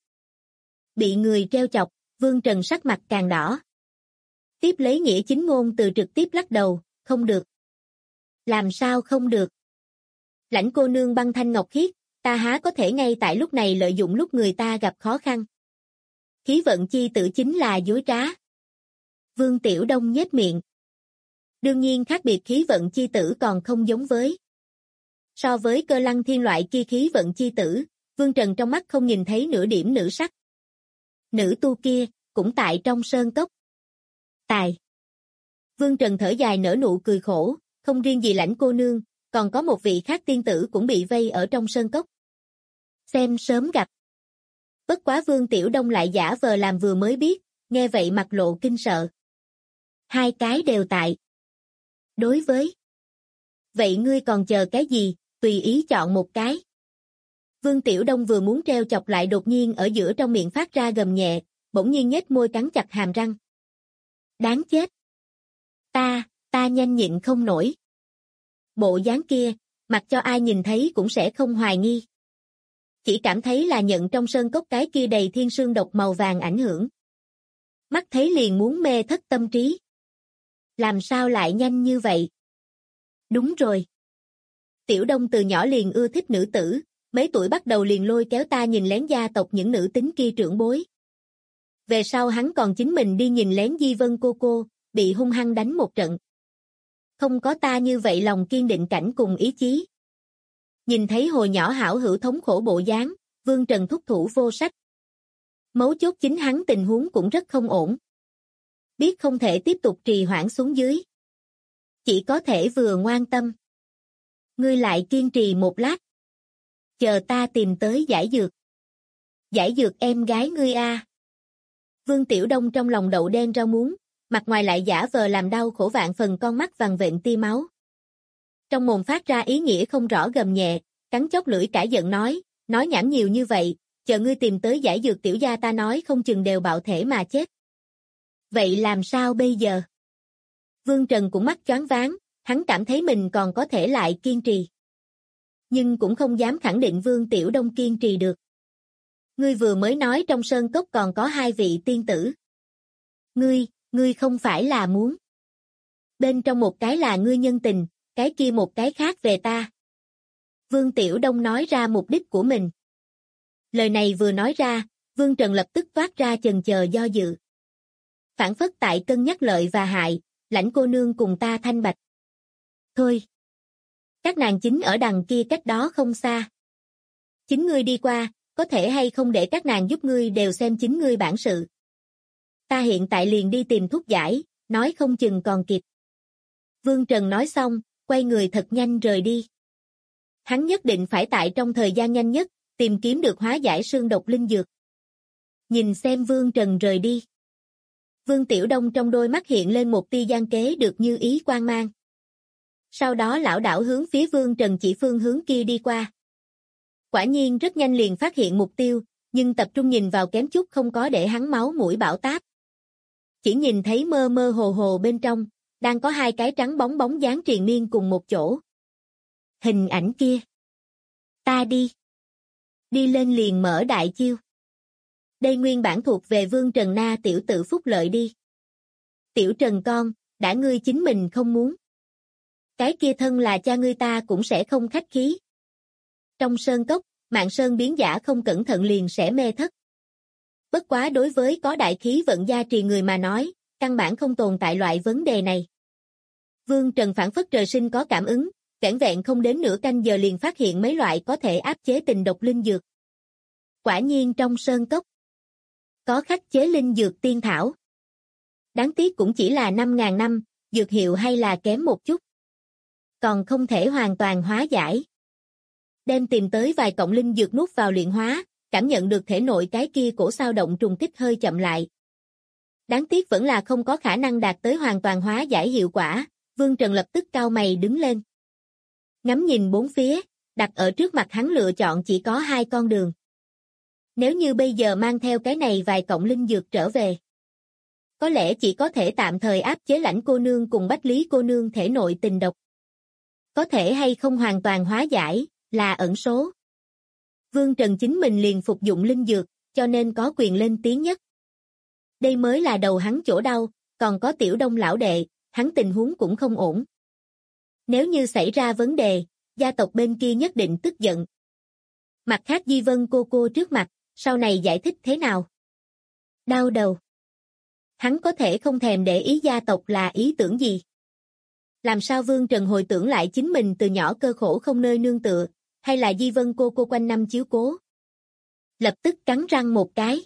S2: Bị người treo chọc, Vương Trần sắc mặt càng đỏ. Tiếp lấy nghĩa chính ngôn từ trực tiếp lắc đầu, không được. Làm sao không được? Lãnh cô nương băng thanh ngọc khiết, ta há có thể ngay tại lúc này lợi dụng lúc người ta gặp khó khăn. Khí vận chi tử chính là dối trá. Vương Tiểu Đông nhếch miệng. Đương nhiên khác biệt khí vận chi tử còn không giống với. So với Cơ Lăng Thiên loại kia khí vận chi tử, Vương Trần trong mắt không nhìn thấy nửa điểm nữ sắc. Nữ tu kia, cũng tại trong sơn cốc. Tài. Vương Trần thở dài nở nụ cười khổ, không riêng gì Lãnh cô nương, còn có một vị khác tiên tử cũng bị vây ở trong sơn cốc. Xem sớm gặp. Bất quá Vương Tiểu Đông lại giả vờ làm vừa mới biết, nghe vậy mặt lộ kinh sợ. Hai cái đều tại. Đối với Vậy ngươi còn chờ cái gì, tùy ý chọn một cái. Vương Tiểu Đông vừa muốn treo chọc lại đột nhiên ở giữa trong miệng phát ra gầm nhẹ, bỗng nhiên nhếch môi cắn chặt hàm răng. Đáng chết. Ta nhanh nhịn không nổi. Bộ dáng kia, mặc cho ai nhìn thấy cũng sẽ không hoài nghi. Chỉ cảm thấy là nhận trong sơn cốc cái kia đầy thiên sương độc màu vàng ảnh hưởng. Mắt thấy liền muốn mê thất tâm trí. Làm sao lại nhanh như vậy? Đúng rồi. Tiểu Đông từ nhỏ liền ưa thích nữ tử, mấy tuổi bắt đầu liền lôi kéo ta nhìn lén gia tộc những nữ tính kia trưởng bối. Về sau hắn còn chính mình đi nhìn lén Di Vân cô, bị hung hăng đánh một trận. Không có ta như vậy lòng kiên định cảnh cùng ý chí. Nhìn thấy hồi nhỏ hảo hữu thống khổ bộ dáng, Vương Trần thúc thủ vô sách. Mấu chốt chính hắn tình huống cũng rất không ổn. Biết không thể tiếp tục trì hoãn xuống dưới. Chỉ có thể vừa ngoan tâm. Ngươi lại kiên trì một lát. Chờ ta tìm tới giải dược. Giải dược em gái ngươi a. Vương Tiểu Đông trong lòng đậu đen rau muống, mặt ngoài lại giả vờ làm đau khổ vạn phần con mắt vằn vện tia máu. Trong mồm phát ra ý nghĩa không rõ gầm nhẹ, cắn chóp lưỡi cả giận nói nhảm nhiều như vậy, chờ ngươi tìm tới giải dược tiểu gia ta nói không chừng đều bạo thể mà chết. Vậy làm sao bây giờ? Vương Trần cũng mắt choáng váng, hắn cảm thấy mình còn có thể lại kiên trì. Nhưng cũng không dám khẳng định Vương Tiểu Đông kiên trì được. Ngươi vừa mới nói trong sơn cốc còn có 2 vị tiên tử. Ngươi không phải là muốn. Bên trong một cái là ngươi nhân tình, cái kia một cái khác về ta. Vương Tiểu Đông nói ra mục đích của mình. Lời này vừa nói ra, Vương Trần lập tức toát ra chần chờ do dự. Phản phất tại cân nhắc lợi và hại, Lãnh cô nương cùng ta thanh bạch. Thôi. Các nàng chính ở đằng kia cách đó không xa. Chính ngươi đi qua, có thể hay không để các nàng giúp ngươi đều xem chính ngươi bản sự. Ta hiện tại liền đi tìm thuốc giải, nói không chừng còn kịp. Vương Trần nói xong, quay người thật nhanh rời đi. Hắn nhất định phải tại trong thời gian nhanh nhất, tìm kiếm được hóa giải sương độc linh dược. Nhìn xem Vương Trần rời đi. Vương Tiểu Đông trong đôi mắt hiện lên một tia gian kế được như ý quang mang. Sau đó lảo đảo hướng phía Vương Trần chỉ phương hướng kia đi qua. Quả nhiên rất nhanh liền phát hiện mục tiêu, nhưng tập trung nhìn vào kém chút không có để hắn máu mũi bão táp. Chỉ nhìn thấy mơ mơ hồ hồ bên trong, đang có 2 cái trắng bóng bóng dáng triền miên cùng một chỗ. Hình ảnh kia. Ta đi. Đi lên liền mở đại chiêu. Đây nguyên bản thuộc về Vương Trần na tiểu tử phúc lợi đi. Tiểu Trần con, đã ngươi chính mình không muốn. Cái kia thân là cha ngươi ta cũng sẽ không khách khí. Trong sơn cốc, Mạn Sơn biến giả không cẩn thận liền sẽ mê thất. Bất quá đối với có đại khí vận gia trì người mà nói, căn bản không tồn tại loại vấn đề này. Vương Trần phản phất trời sinh có cảm ứng, vẻn vẹn không đến nửa canh giờ liền phát hiện mấy loại có thể áp chế tình độc linh dược. Quả nhiên trong sơn cốc có khắc chế linh dược tiên thảo. Đáng tiếc cũng chỉ là 5.000 năm, dược hiệu hay là kém một chút. Còn không thể hoàn toàn hóa giải. Đem tìm tới vài cọng linh dược nuốt vào luyện hóa, cảm nhận được thể nội cái kia cổ sao động trùng kích hơi chậm lại. Đáng tiếc vẫn là không có khả năng đạt tới hoàn toàn hóa giải hiệu quả, Vương Trần lập tức cau mày đứng lên. Ngắm nhìn bốn phía, đặt ở trước mặt hắn lựa chọn chỉ có 2 con đường. Nếu như bây giờ mang theo cái này vài cọng linh dược trở về, có lẽ chỉ có thể tạm thời áp chế Lãnh cô nương cùng Bách Lý cô nương thể nội tình độc. Có thể hay không hoàn toàn hóa giải, là ẩn số. Vương Trần chính mình liền phục dụng linh dược, cho nên có quyền lên tiếng nhất. Đây mới là đầu hắn chỗ đau, còn có Tiểu Đông lão đệ, hắn tình huống cũng không ổn. Nếu như xảy ra vấn đề, gia tộc bên kia nhất định tức giận. Mặt khác Di Vân cô trước mặt, sau này giải thích thế nào? Đau đầu. Hắn có thể không thèm để ý gia tộc là ý tưởng gì? Làm sao Vương Trần hồi tưởng lại chính mình từ nhỏ cơ khổ không nơi nương tựa, hay là Di Vân cô quanh năm chiếu cố? Lập tức cắn răng một cái.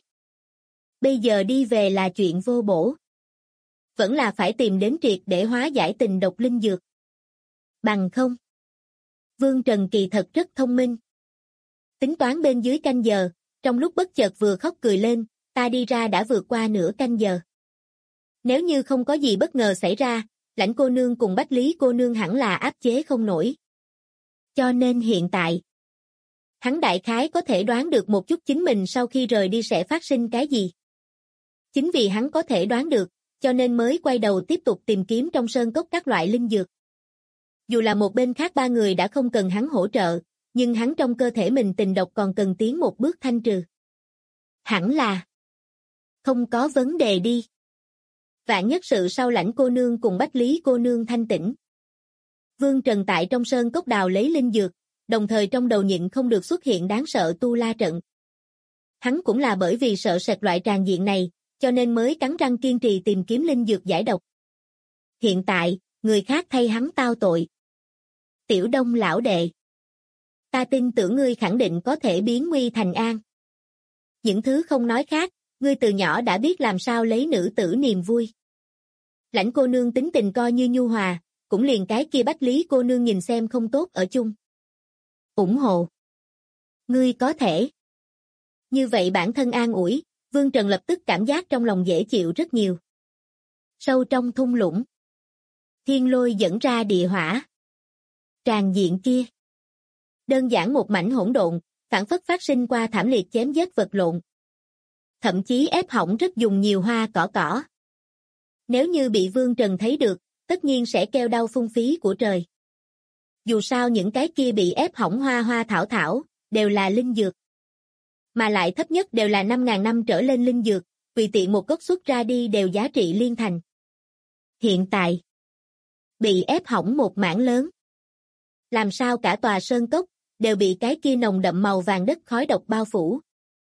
S2: Bây giờ đi về là chuyện vô bổ. Vẫn là phải tìm đến triệt để hóa giải tình độc linh dược. Bằng không. Vương Trần kỳ thật rất thông minh. Tính toán bên dưới canh giờ, trong lúc bất chợt vừa khóc cười lên, ta đi ra đã vượt qua nửa canh giờ. Nếu như không có gì bất ngờ xảy ra, Lãnh cô nương cùng Bách Lý cô nương hẳn là áp chế không nổi. Cho nên hiện tại, hắn đại khái có thể đoán được một chút chính mình sau khi rời đi sẽ phát sinh cái gì. Chính vì hắn có thể đoán được, cho nên mới quay đầu tiếp tục tìm kiếm trong sơn cốc các loại linh dược. Dù là một bên khác ba người đã không cần hắn hỗ trợ, nhưng hắn trong cơ thể mình tình độc còn cần tiến một bước thanh trừ. Hẳn là không có vấn đề đi. Vạn nhất sự sau Lãnh cô nương cùng Bách Lý cô nương thanh tĩnh. Vương Trần tại trong sơn cốc đào lấy linh dược, đồng thời trong đầu nhịn không được xuất hiện đáng sợ tu la trận. Hắn cũng là bởi vì sợ sệt loại tràn diện này, cho nên mới cắn răng kiên trì tìm kiếm linh dược giải độc. Hiện tại, người khác thay hắn tao tội. Tiểu Đông lão đệ, ta tin tưởng ngươi khẳng định có thể biến nguy thành an. Những thứ không nói khác, ngươi từ nhỏ đã biết làm sao lấy nữ tử niềm vui. Lãnh cô nương tính tình coi như nhu hòa, cũng liền cái kia Bách Lý cô nương nhìn xem không tốt ở chung. Ủng hộ. Ngươi có thể. Như vậy bản thân an ủi, Vương Trần lập tức cảm giác trong lòng dễ chịu rất nhiều. Sâu trong thung lũng, thiên lôi dẫn ra địa hỏa. Tràn diện kia. Đơn giản một mảnh hỗn độn, phản phất phát sinh qua thảm liệt chém giết vật lộn. Thậm chí ép hỏng rất dùng nhiều hoa cỏ. Nếu như bị Vương Trần thấy được, tất nhiên sẽ kêu đau phung phí của trời. Dù sao những cái kia bị ép hỏng hoa thảo, đều là linh dược. Mà lại thấp nhất đều là 5.000 năm trở lên linh dược, tùy tiện một gốc xuất ra đi đều giá trị liên thành. Hiện tại, bị ép hỏng một mảng lớn. Làm sao cả tòa sơn cốc, đều bị cái kia nồng đậm màu vàng đất khói độc bao phủ.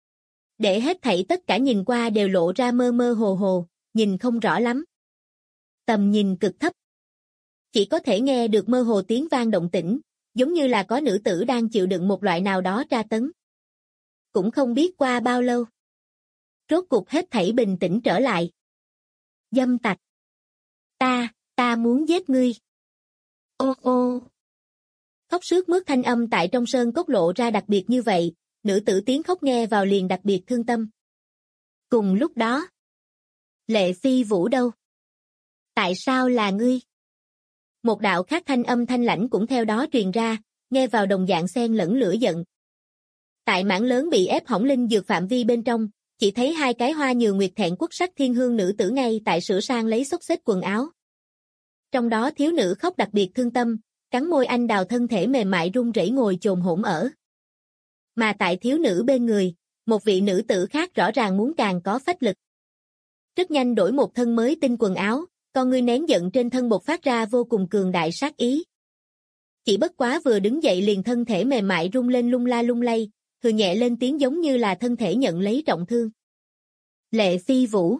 S2: Để hết thảy tất cả nhìn qua đều lộ ra mơ mơ hồ, nhìn không rõ lắm. Tầm nhìn cực thấp. Chỉ có thể nghe được mơ hồ tiếng vang động tĩnh, giống như là có nữ tử đang chịu đựng một loại nào đó tra tấn. Cũng không biết qua bao lâu. Rốt cục hết thảy bình tĩnh trở lại. Dâm tặc. Ta muốn giết ngươi. Ô. Khóc sướt mướt thanh âm tại trong sơn cốc lộ ra đặc biệt như vậy, nữ tử tiếng khóc nghe vào liền đặc biệt thương tâm. Cùng lúc đó, Lệ Phi Vũ đâu? Tại sao là ngươi? Một đạo khác thanh âm thanh lãnh cũng theo đó truyền ra, nghe vào đồng dạng xen lẫn lửa giận. Tại mảng lớn bị ép hỏng linh dược phạm vi bên trong, chỉ thấy hai cái hoa nhường nguyệt thẹn quốc sắc thiên hương nữ tử ngay tại sửa sang lấy xốc xếp quần áo. Trong đó thiếu nữ khóc đặc biệt thương tâm, cắn môi anh đào thân thể mềm mại run rẩy ngồi chồm hổm ở. Mà tại thiếu nữ bên người, một vị nữ tử khác rõ ràng muốn càng có phách lực. Rất nhanh đổi một thân mới tinh quần áo, con ngươi nén giận trên thân bộc phát ra vô cùng cường đại sát ý. Chỉ bất quá vừa đứng dậy liền thân thể mềm mại rung lên lung la lung lay, hừ nhẹ lên tiếng giống như là thân thể nhận lấy trọng thương. Lệ Phi Vũ.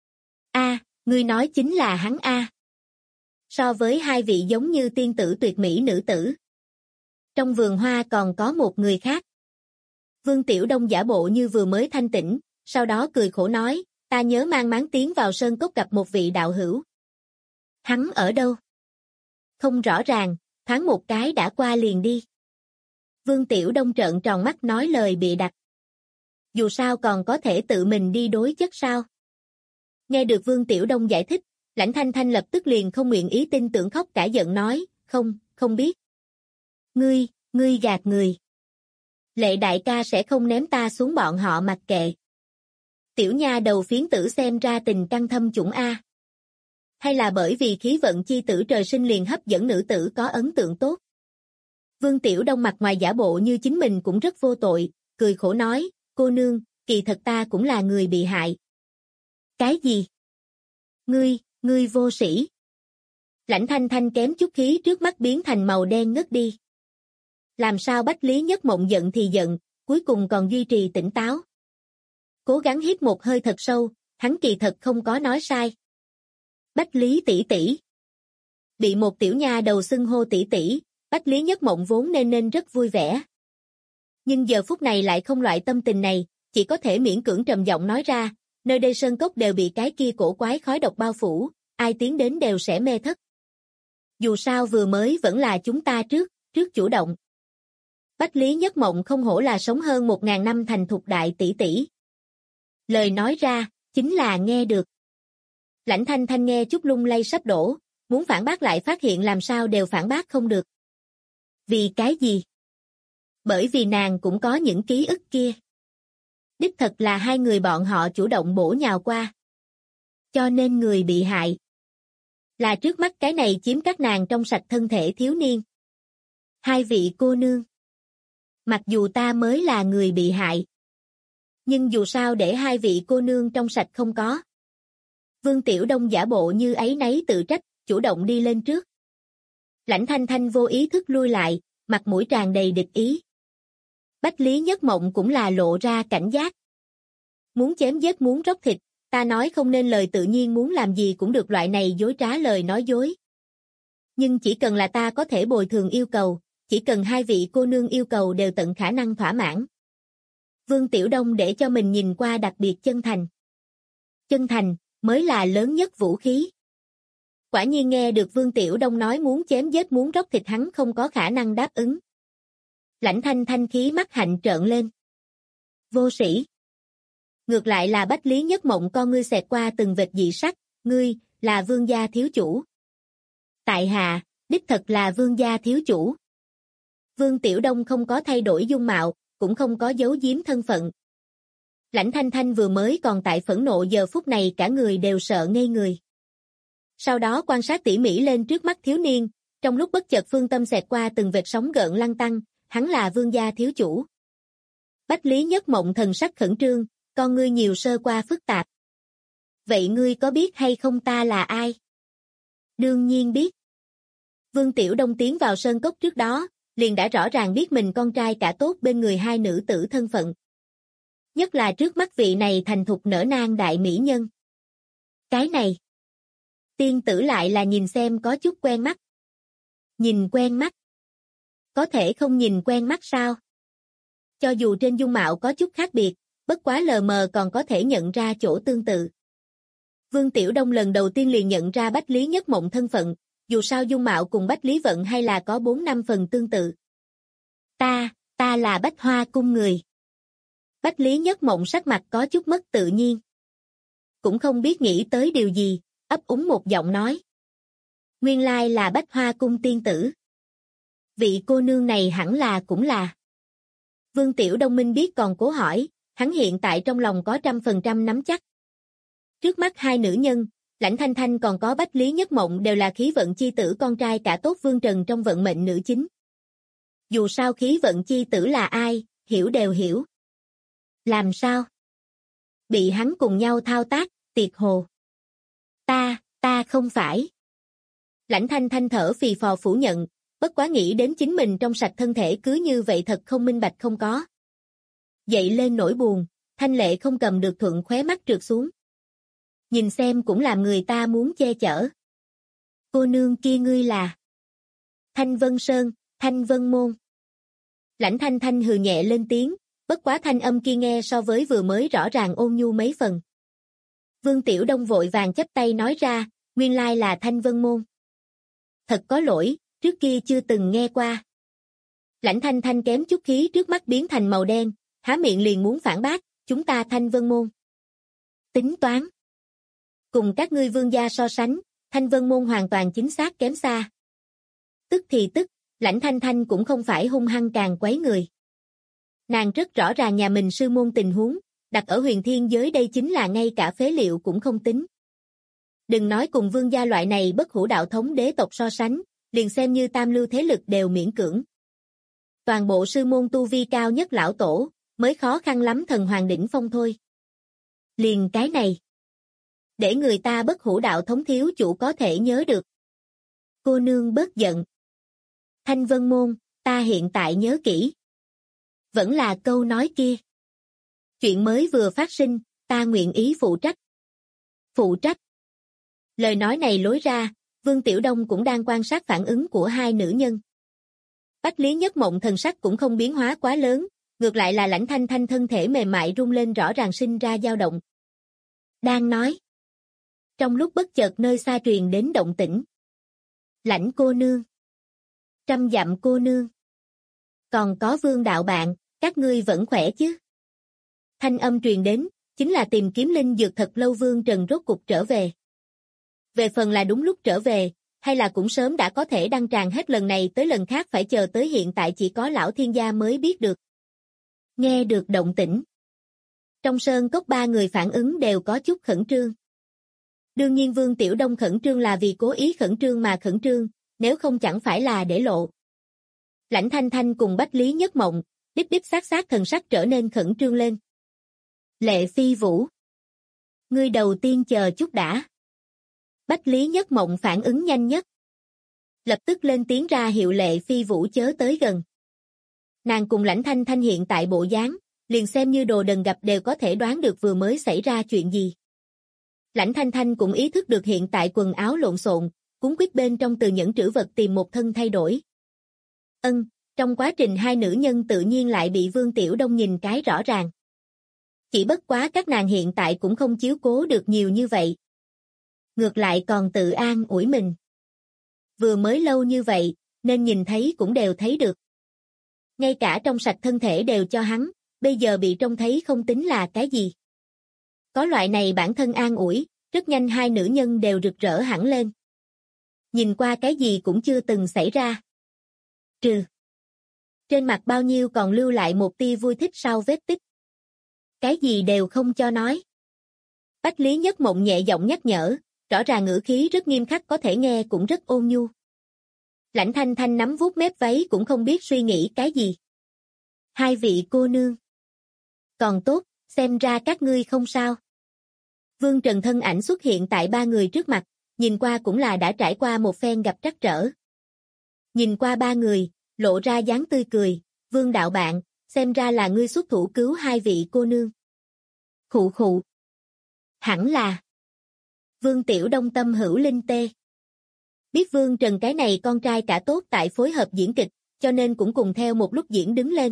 S2: Ngươi nói chính là hắn a. So với hai vị giống như tiên tử tuyệt mỹ nữ tử. Trong vườn hoa còn có một người khác. Vương Tiểu Đông giả bộ như vừa mới thanh tỉnh, sau đó cười khổ nói, ta nhớ mang máng tiến vào sơn cốc gặp một vị đạo hữu. Hắn ở đâu? Không rõ ràng, thoáng một cái đã qua liền đi. Vương Tiểu Đông trợn tròn mắt nói lời bịa đặt. Dù sao còn có thể tự mình đi đối chất sao? Nghe được Vương Tiểu Đông giải thích, Lãnh Thanh Thanh lập tức liền không nguyện ý tin tưởng khóc cả giận nói, không biết. Ngươi gạt người. Lệ đại ca sẽ không ném ta xuống bọn họ mặc kệ. Tiểu nha đầu phiến tử xem ra tình căng thâm chủng A. Hay là bởi vì khí vận chi tử trời sinh liền hấp dẫn nữ tử có ấn tượng tốt. Vương Tiểu Đông mặt ngoài giả bộ như chính mình cũng rất vô tội, cười khổ nói, cô nương, kỳ thật ta cũng là người bị hại. Cái gì? Ngươi vô sĩ. Lãnh Thanh Thanh kém chút khí trước mắt biến thành màu đen ngất đi. Làm sao Bách Lý Nhất Mộng giận thì giận, cuối cùng còn duy trì tỉnh táo. Cố gắng hít một hơi thật sâu, hắn kỳ thật không có nói sai. Bách Lý tỷ tỷ. Bị một tiểu nha đầu xưng hô tỷ tỷ, Bách Lý Nhất Mộng vốn nên rất vui vẻ. Nhưng giờ phút này lại không loại tâm tình này, chỉ có thể miễn cưỡng trầm giọng nói ra, nơi đây sơn cốc đều bị cái kia cổ quái khói độc bao phủ, ai tiến đến đều sẽ mê thất. Dù sao vừa mới vẫn là chúng ta trước chủ động. Bách Lý Nhất Mộng không hổ là sống hơn 1.000 năm thành thục đại tỷ tỷ. Lời nói ra, chính là nghe được. Lãnh Thanh Thanh nghe chút lung lay sắp đổ, muốn phản bác lại phát hiện làm sao đều phản bác không được. Vì cái gì? Bởi vì nàng cũng có những ký ức kia. Đích thật là hai người bọn họ chủ động bổ nhào qua. Cho nên người bị hại là trước mắt cái này chiếm các nàng trong sạch thân thể thiếu niên. Hai vị cô nương. Mặc dù ta mới là người bị hại, nhưng dù sao để hai vị cô nương trong sạch không có. Vương Tiểu Đông giả bộ như áy náy tự trách, chủ động đi lên trước. Lãnh Thanh Thanh vô ý thức lui lại, mặt mũi tràn đầy địch ý. Bách Lý Nhất Mộng cũng là lộ ra cảnh giác. Muốn chém giết muốn róc thịt, ta nói không nên lời tự nhiên muốn làm gì cũng được, loại này dối trá lời nói dối. Nhưng chỉ cần là ta có thể bồi thường yêu cầu, chỉ cần hai vị cô nương yêu cầu đều tận khả năng thỏa mãn. Vương Tiểu Đông để cho mình nhìn qua đặc biệt chân thành. Chân thành mới là lớn nhất vũ khí. Quả nhiên nghe được Vương Tiểu Đông nói muốn chém giết muốn róc thịt hắn không có khả năng đáp ứng. Lãnh Thanh Thanh khí mắt hạnh trợn lên. Vô sĩ. Ngược lại là Bách Lý Nhất Mộng con ngươi xẹt qua từng vệt dị sắc, ngươi, là vương gia thiếu chủ. Tại hạ, đích thật là vương gia thiếu chủ. Vương Tiểu Đông không có thay đổi dung mạo, cũng không có giấu giếm thân phận. Lãnh Thanh Thanh vừa mới còn tại phẫn nộ, giờ phút này cả người đều sợ ngây người. Sau đó quan sát tỉ mỉ lên trước mắt thiếu niên, trong lúc bất chợt phương tâm xẹt qua từng vệt sóng gợn lăn tăng, hắn là vương gia thiếu chủ. Bách Lý Nhất Mộng thần sắc khẩn trương, con ngươi nhiều sơ qua phức tạp. Vậy ngươi có biết hay không ta là ai? Đương nhiên biết. Vương Tiểu Đông tiến vào sơn cốc trước đó, liền đã rõ ràng biết mình con trai cả tốt bên người hai nữ tử thân phận. Nhất là trước mắt vị này thành thục nở nang đại mỹ nhân. Cái này, tiên tử lại là nhìn xem có chút quen mắt. Nhìn quen mắt? Có thể không nhìn quen mắt sao? Cho dù trên dung mạo có chút khác biệt, bất quá lờ mờ còn có thể nhận ra chỗ tương tự. Vương Tiểu Đông lần đầu tiên liền nhận ra Bách Lý Nhất Mộng thân phận, dù sao dung mạo cùng Bách Lý Vận hay là có 4-5 phần tương tự. Ta là Bách Hoa cung người. Bách Lý Nhất Mộng sắc mặt có chút mất tự nhiên. Cũng không biết nghĩ tới điều gì, ấp úng một giọng nói. Nguyên lai là Bách Hoa cung tiên tử. Vị cô nương này hẳn là cũng là. Vương Tiểu Đông Minh biết còn cố hỏi, hắn hiện tại trong lòng có 100% nắm chắc. Trước mắt hai nữ nhân, Lãnh Thanh Thanh còn có Bách Lý Nhất Mộng đều là khí vận chi tử con trai cả tốt Vương Trần trong vận mệnh nữ chính. Dù sao khí vận chi tử là ai, hiểu đều hiểu. Làm sao? Bị hắn cùng nhau thao tác, tiệt hồ. Ta không phải. Lãnh Thanh Thanh thở phì phò phủ nhận, bất quá nghĩ đến chính mình trong sạch thân thể cứ như vậy thật không minh bạch không có. Dậy lên nỗi buồn, Thanh Lệ không cầm được thuận khóe mắt trượt xuống. Nhìn xem cũng làm người ta muốn che chở. Cô nương kia ngươi là Thanh Vân Sơn, Thanh Vân Môn. Lãnh Thanh Thanh hừ nhẹ lên tiếng, bất quá thanh âm kia nghe so với vừa mới rõ ràng ôn nhu mấy phần. Vương Tiểu Đông vội vàng chắp tay nói ra, nguyên lai là Thanh Vân Môn. Thật có lỗi, trước kia chưa từng nghe qua. Lãnh Thanh Thanh kém chút khí trước mắt biến thành màu đen, há miệng liền muốn phản bác, chúng ta Thanh Vân Môn. Tính toán. Cùng các ngươi vương gia so sánh, Thanh Vân Môn hoàn toàn chính xác kém xa. Tức thì tức, Lãnh Thanh Thanh cũng không phải hung hăng càng quấy người. Nàng rất rõ ràng nhà mình sư môn tình huống, đặt ở huyền thiên giới đây chính là ngay cả phế liệu cũng không tính. Đừng nói cùng vương gia loại này bất hủ đạo thống đế tộc so sánh, liền xem như tam lưu thế lực đều miễn cưỡng. Toàn bộ sư môn tu vi cao nhất lão tổ, mới khó khăn lắm thần hoàng đỉnh phong thôi. Liền cái này. Để người ta bất hủ đạo thống thiếu chủ có thể nhớ được. Cô nương bớt giận. Thanh Vân Môn, ta hiện tại nhớ kỹ. Vẫn là câu nói kia. Chuyện mới vừa phát sinh, ta nguyện ý phụ trách. Phụ trách. Lời nói này lối ra, Vương Tiểu Đông cũng đang quan sát phản ứng của hai nữ nhân. Bách Lý Nhất Mộng thần sắc cũng không biến hóa quá lớn, ngược lại là Lãnh Thanh Thanh thân thể mềm mại rung lên rõ ràng sinh ra dao động. Đang nói. Trong lúc bất chợt nơi xa truyền đến động tĩnh. Lãnh cô nương. Trăm dặm cô nương. Còn có Vương đạo bạn, các ngươi vẫn khỏe chứ? Thanh âm truyền đến, chính là tìm kiếm linh dược thật lâu Vương Trần rốt cục trở về. Về phần là đúng lúc trở về, hay là cũng sớm đã có thể đăng tràng hết lần này tới lần khác phải chờ tới hiện tại chỉ có lão thiên gia mới biết được. Nghe được động tĩnh. Trong sơn cốc ba người phản ứng đều có chút khẩn trương. Đương nhiên Vương Tiểu Đông khẩn trương là vì cố ý khẩn trương mà khẩn trương, nếu không chẳng phải là để lộ. Lãnh Thanh Thanh cùng Bách Lý Nhất Mộng, đích đích xác thần sắc trở nên khẩn trương lên. Lệ Phi Vũ. Ngươi đầu tiên chờ chút đã. Bách Lý Nhất Mộng phản ứng nhanh nhất. Lập tức lên tiếng ra hiệu Lệ Phi Vũ chớ tới gần. Nàng cùng Lãnh Thanh Thanh hiện tại bộ dáng, liền xem như đồ đần gặp đều có thể đoán được vừa mới xảy ra chuyện gì. Lãnh Thanh Thanh cũng ý thức được hiện tại quần áo lộn xộn, cuốn quýt bên trong từ nhẫn trữ vật tìm một thân thay đổi. Trong quá trình hai nữ nhân tự nhiên lại bị Vương Tiểu Đông nhìn cái rõ ràng. Chỉ bất quá các nàng hiện tại cũng không chiếu cố được nhiều như vậy. Ngược lại còn tự an ủi mình. Vừa mới lâu như vậy, nên nhìn thấy cũng đều thấy được. Ngay cả trong sạch thân thể đều cho hắn, bây giờ bị trông thấy không tính là cái gì. Có loại này bản thân an ủi, rất nhanh hai nữ nhân đều rực rỡ hẳn lên. Nhìn qua cái gì cũng chưa từng xảy ra. Trừ. Trên mặt bao nhiêu còn lưu lại một tia vui thích sau vết tích. Cái gì đều không cho nói. Bách Lý Nhất Mộng nhẹ giọng nhắc nhở, rõ ràng ngữ khí rất nghiêm khắc có thể nghe cũng rất ôn nhu. Lãnh Thanh Thanh nắm vuốt mép váy cũng không biết suy nghĩ cái gì. Hai vị cô nương. Còn tốt, xem ra các ngươi không sao. Vương Trần thân ảnh xuất hiện tại ba người trước mặt, nhìn qua cũng là đã trải qua một phen gặp trắc trở. Nhìn qua ba người, lộ ra dáng tươi cười, Vương đạo bạn, xem ra là ngươi xuất thủ cứu hai vị cô nương. Khụ khụ. Hẳn là. Vương Tiểu Đông tâm hữu linh tê. Biết Vương Trần cái này con trai cả tốt tại phối hợp diễn kịch, cho nên cũng cùng theo một lúc diễn đứng lên.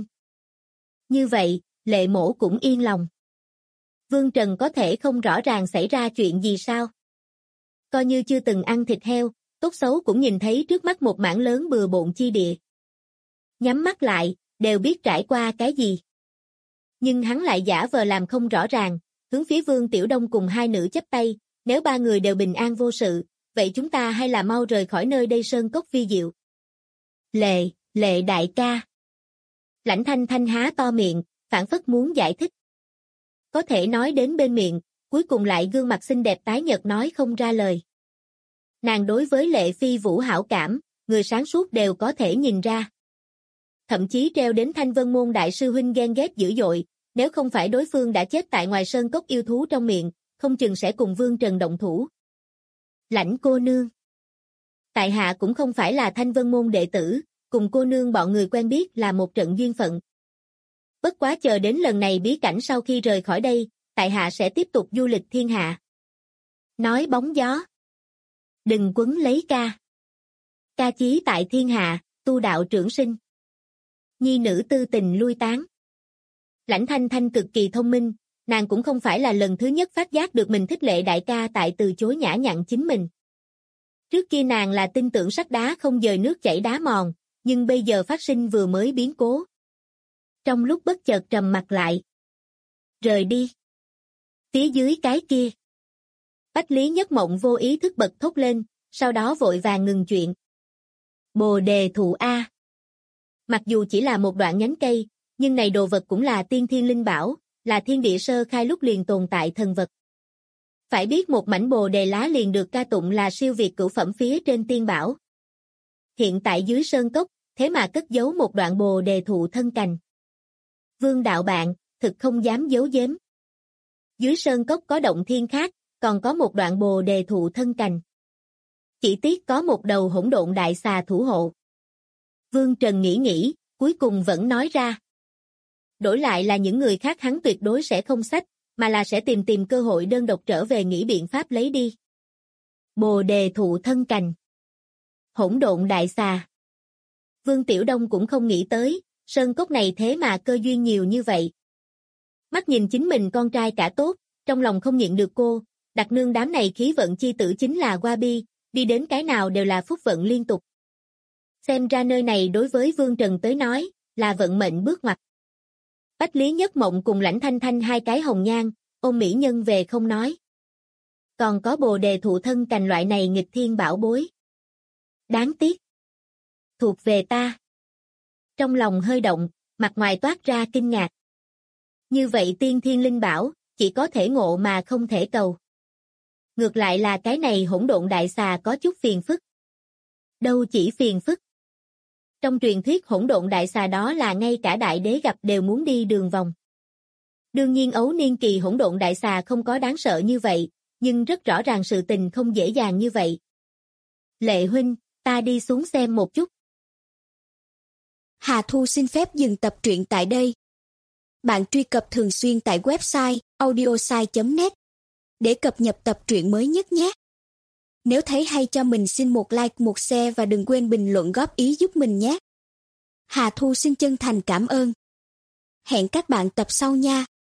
S2: Như vậy, Lệ Mỗ cũng yên lòng. Vương Trần có thể không rõ ràng xảy ra chuyện gì sao? Coi như chưa từng ăn thịt heo, tốt xấu cũng nhìn thấy trước mắt một mảng lớn bừa bộn chi địa. Nhắm mắt lại, đều biết trải qua cái gì. Nhưng hắn lại giả vờ làm không rõ ràng, hướng phía Vương Tiểu Đông cùng hai nữ chắp tay, nếu ba người đều bình an vô sự, vậy chúng ta hay là mau rời khỏi nơi đây sơn cốc vi diệu. Lệ đại ca. Lãnh Thanh Thanh há to miệng, phảng phất muốn giải thích. Có thể nói đến bên miệng, cuối cùng lại gương mặt xinh đẹp tái nhợt nói không ra lời. Nàng đối với Lệ Phi Vũ hảo cảm, người sáng suốt đều có thể nhìn ra. Thậm chí treo đến Thanh Vân Môn đại sư huynh ghen ghét dữ dội, nếu không phải đối phương đã chết tại ngoài sơn cốc yêu thú trong miệng, không chừng sẽ cùng Vương Trần động thủ. Lãnh cô nương. Tại hạ cũng không phải là Thanh Vân Môn đệ tử, cùng cô nương bọn người quen biết là một trận duyên phận. Bất quá chờ đến lần này bí cảnh sau khi rời khỏi đây, tại hạ sẽ tiếp tục du lịch thiên hạ. Nói bóng gió. Đừng quấn lấy ca. Ca chí tại thiên hạ, tu đạo trưởng sinh. Nhi nữ tư tình lui tán. Lãnh Thanh Thanh cực kỳ thông minh, nàng cũng không phải là lần thứ nhất phát giác được mình thích Lệ đại ca tại từ chối nhã nhặn chính mình. Trước kia nàng là tin tưởng sắt đá không dời nước chảy đá mòn, nhưng bây giờ phát sinh vừa mới biến cố. Trong lúc bất chợt trầm mặt lại. Rời đi. Phía dưới cái kia. Bách Lý Nhất Mộng vô ý thức bật thốt lên, sau đó vội vàng ngừng chuyện. Bồ đề thụ A. Mặc dù chỉ là một đoạn nhánh cây, nhưng này đồ vật cũng là tiên thiên linh bảo, là thiên địa sơ khai lúc liền tồn tại thần vật. Phải biết một mảnh bồ đề lá liền được ca tụng là siêu việt cửu phẩm phía trên tiên bảo. Hiện tại dưới sơn cốc, thế mà cất giấu một đoạn bồ đề thụ thân cành. Vương đạo bạn, thực không dám giấu giếm. Dưới sơn cốc có động thiên khác, còn có một đoạn bồ đề thụ thân cành. Chỉ tiếc có một đầu hỗn độn đại xà thủ hộ. Vương Trần nghĩ, cuối cùng vẫn nói ra. Đổi lại là những người khác hắn tuyệt đối sẽ không xách, mà là sẽ tìm cơ hội đơn độc trở về nghĩ biện pháp lấy đi. Bồ đề thụ thân cành. Hỗn độn đại xà. Vương Tiểu Đông cũng không nghĩ tới, sơn cốc này thế mà cơ duyên nhiều như vậy. Mắt nhìn chính mình con trai cả tốt, trong lòng không nhịn được cô, đặc nương đám này khí vận chi tử chính là Qua Bi, đi đến cái nào đều là phúc vận liên tục. Xem ra nơi này đối với Vương Trần tới nói, là vận mệnh bước ngoặt. Bách Lý Nhất Mộng cùng Lãnh Thanh Thanh hai cái hồng nhan, ôm mỹ nhân về không nói. Còn có bồ đề thụ thân cành loại này nghịch thiên bảo bối. Đáng tiếc. Thuộc về ta. Trong lòng hơi động, mặt ngoài toát ra kinh ngạc. Như vậy tiên thiên linh bảo, chỉ có thể ngộ mà không thể cầu. Ngược lại là cái này hỗn độn đại xà có chút phiền phức. Đâu chỉ phiền phức. Trong truyền thuyết hỗn độn đại xà đó là ngay cả đại đế gặp đều muốn đi đường vòng. Đương nhiên ấu niên kỳ hỗn độn đại xà không có đáng sợ như vậy, nhưng rất rõ ràng sự tình không dễ dàng như vậy. Lệ huynh, ta đi xuống xem một chút.
S3: Hà Thu xin phép dừng tập truyện tại đây. Bạn truy cập thường xuyên tại website audiosai.net để cập nhật tập truyện mới nhất nhé. Nếu thấy hay cho mình xin một like, một share và đừng quên bình luận góp ý giúp mình nhé. Hà Thu xin chân thành cảm ơn. Hẹn các bạn tập sau nha.